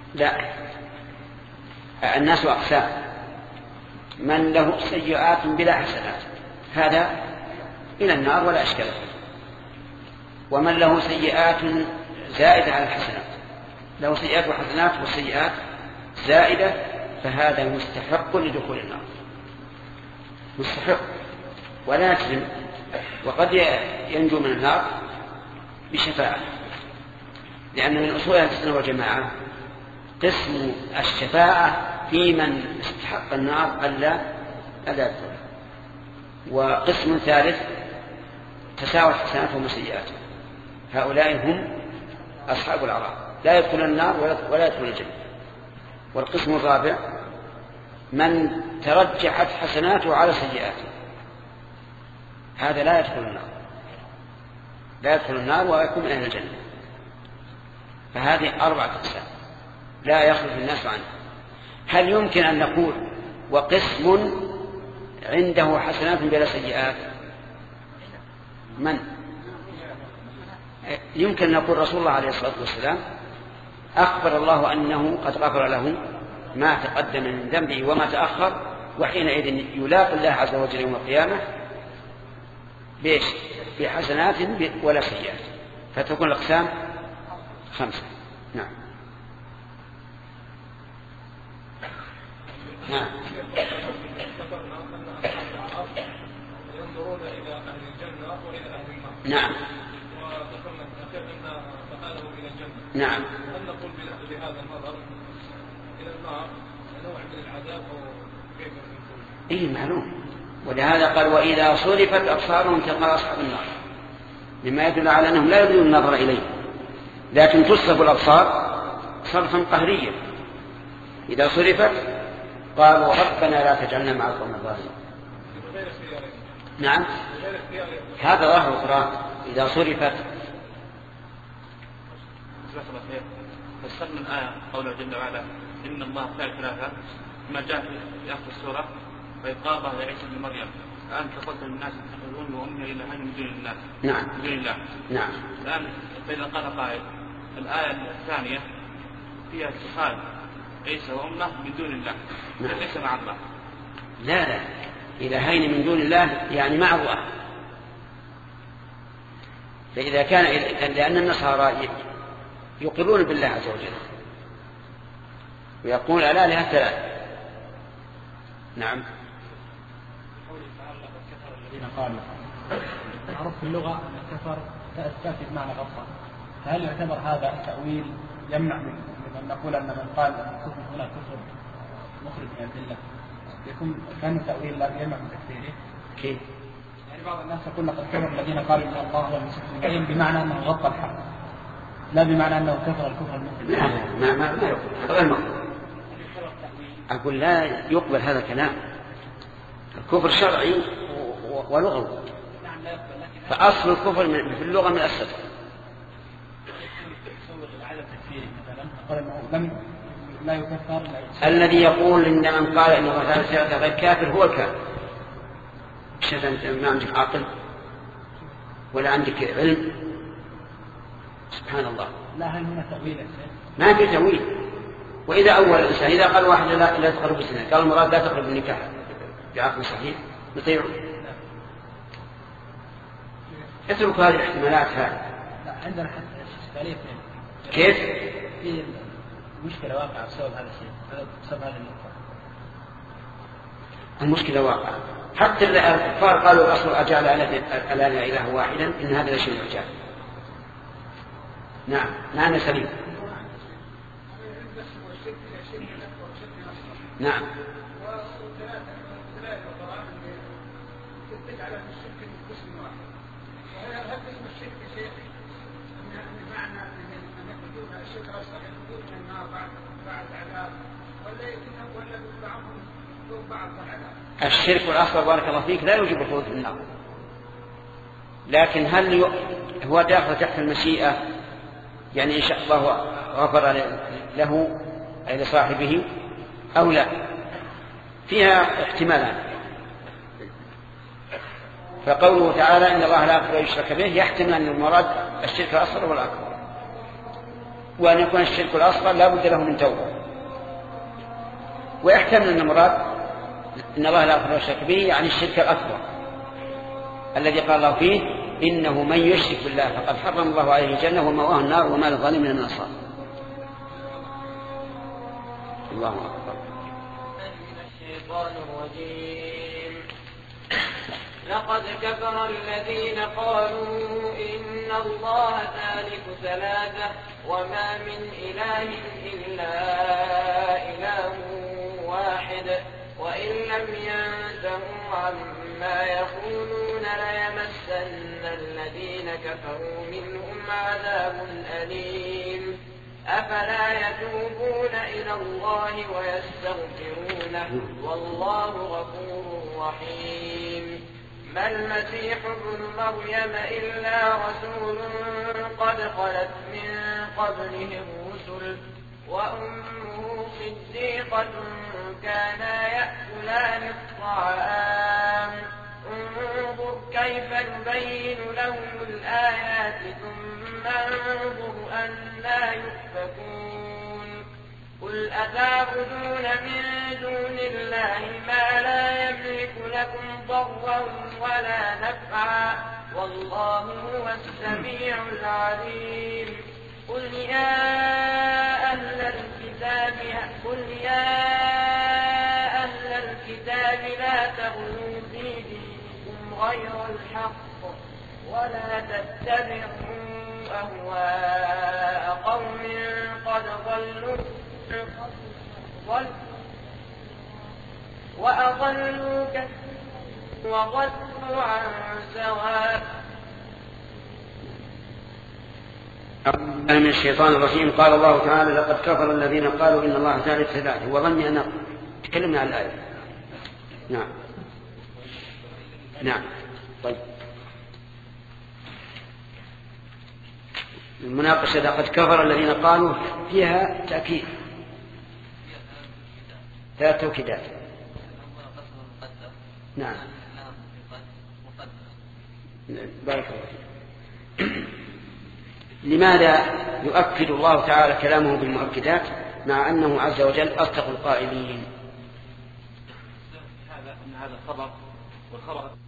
لا، الناس أقسام: من له سيئات بلا حسنات هذا إلى النار ولا أشكال، ومن له سيئات زائدة على الحسنات، له سيئات وحسنات والسيئات زائدة، فهذا مستحق لدخول النار، مستحق ولا يجزم، وقد ينجو من النار بشفاعة، لأن من أصول أهل السنة والجماعة قسم الشفاعة في من استحق النار ألا ألا يدخل، وقسم ثالث تساوت حسناتهم وسيئاتهم، هؤلاء هم أصحاب الأعراف لا يدخل النار ولا يدخل الجنة. والقسم الرابع من ترجحت حسناته على سيئاته، هذا لا يدخل النار، لا يدخل النار ويكون من أهل الجنة. فهذه أربعة أقسام لا يخرج الناس عنها. هل يمكن أن نقول وقسم عنده حسنات بلا سيئات؟ من يمكن أن نقول رسول الله عليه الصلاة والسلام أخبر الله أنه قد غفر له ما تقدم من ذنبه وما تأخر، وحينئذ يلاقي الله عز وجل يوم القيامة بإيش؟ بحسنات ولا سيئات، فتكون الأقسام خمسة. نعم نعم ينظرون إلى أهل الجنة وإلى أهل النار. نعم. وذكرنا في الأخير أن مآله إلى الجنة. نعم. هل نقول بهذا النظر إلى النار نوع من العذاب أو كيف يكون؟ إيه معلوم، ولهذا قال وإذا صرفت أبصارهم تلقى أصحاب النار، مما يدل على أنهم لا يريدون النظر إليه، لكن تصرف الأبصار صرفا قهريا. إذا صرفت قالوا ربنا لا تجعلنا مع القوم الظالمين. نعم هذا ظاهر القرآن إذا صرفت. فسرنا الآية قوله جل وعلا إن الله ثالث ثلاثة ما جاء في آخر السورة وإذ قال الله لعيسى ابن مريم أنت قلت للناس اتخذوني وأمي إلهين من دون الناس. نعم. من دون الله. نعم. الآن فإذا قال قائل الآية الثانية فيها اتخاذ عيسى وأمه من دون الله. نعم. ليس مع الله. لا لا إلهين من دون الله يعني مع الله. فإذا كان لأن النصارى يقرون بالله عز وجل ويقول الآلهة ثلاثة. نعم. الذين قالوا معروف في اللغة الكفر تأتي بمعنى غفر، فهل يعتبر هذا تأويل يمنع من أن نقول أن من قال أن الكفر هنا كفر مخرج من الدلة يكون كان تأويل لا يمنع من تكفيره؟ كيف؟ يعني بعض الناس يقول لقد كفر الذين قالوا إن الله هو المسيح ابن مريم بمعنى أنه غطى الحق، لا بمعنى أنه كفر الكفر المخرج. لا ما ما ما يقبل غير مقبول. أقول لا يقبل هذا الكلام، الكفر شرعي ولغوي، فأصل الكفر في اللغة من الستر. لا يكفر الذي يقول إن من قال إن الله ثالث غير كافر هو الكافر. شهد أنت ما عندك عقل ولا عندك علم؟ سبحان الله. لا هل هنا تأويل؟ ما في تأويل. وإذا أول الإنسان إذا قال واحد لا, لا تقرب الزنا قال المراد لا تقرب النكاح بعقل صحيح نطيعه. اترك هذه الاحتمالات هذه. لا عندنا حتى إشكالية. كيف؟ في مشكلة واقعة بسبب هذا الشيء، بسبب هذا النقطة. المشكلة واقعة. حتى الكفار قالوا الرسول أجعل الآلهة إله واحدا إن هذا لشيء عجاب. نعم معنى سليم. نعم الشرك الأصغر بارك الله فيك لا يوجب الخلود في النار، لكن هل هو داخل تحت المشيئة؟ يعني إن شاء الله غفر له أي لصاحبه أو لا، فيها احتمالان. فقوله تعالى إن الله لا يغفر يشرك به يحتمل أن المراد الشرك الأصغر والأكبر، وأن يكون الشرك الأصغر لا بد له من توبة، ويحتمل أن المراد إن الله لا يغفر يشرك به يعني الشرك الأكبر الذي قال الله فيه إنه من يشرك بالله فقد حرم الله عليه الجنة ومأواه النار وما للظالمين من أنصار. الله أكبر. الشيطان الرجيم. لقد كفر الذين قالوا إن الله ثالث ثلاثة وما من إله إلا إله واحد وإن لم ينتهوا عما يقولون ليمسن الذين كفروا منهم عذاب أليم. أفلا يتوبون إلى الله ويستغفرونه والله غفور رحيم. ما المسيح ابن مريم إلا رسول قد خلت من قبله الرسل وأمه صديقة كانا يأكلان الطعام انظر كيف نبين لهم الآيات ثم انظر أنا يؤفكون. قل أتعبدون من دون الله ما لا يملك لكم ضرا ولا نفعا والله هو السميع العليم. قل يا أهل الكتاب قل يا أهل الكتاب لا تغلوا في دينكم غير الحق ولا تتبعوا أهواء قوم قد ضلوا وأضلوا كثيرا وضلوا عن سواء. من الشيطان الرجيم. قال الله تعالى لقد كفر الذين قالوا إن الله ثالث ثلاثة وظني أن تكلمنا عن الآية. نعم نعم طيب المناقشة لقد كفر الذين قالوا فيها تأكيد ثلاث توكيدات. نعم بارك الله فيك. لماذا يؤكد الله تعالى كلامه بالمؤكدات مع أنه عز وجل أصدق القائلين؟ هذا أن هذا خبر والخبر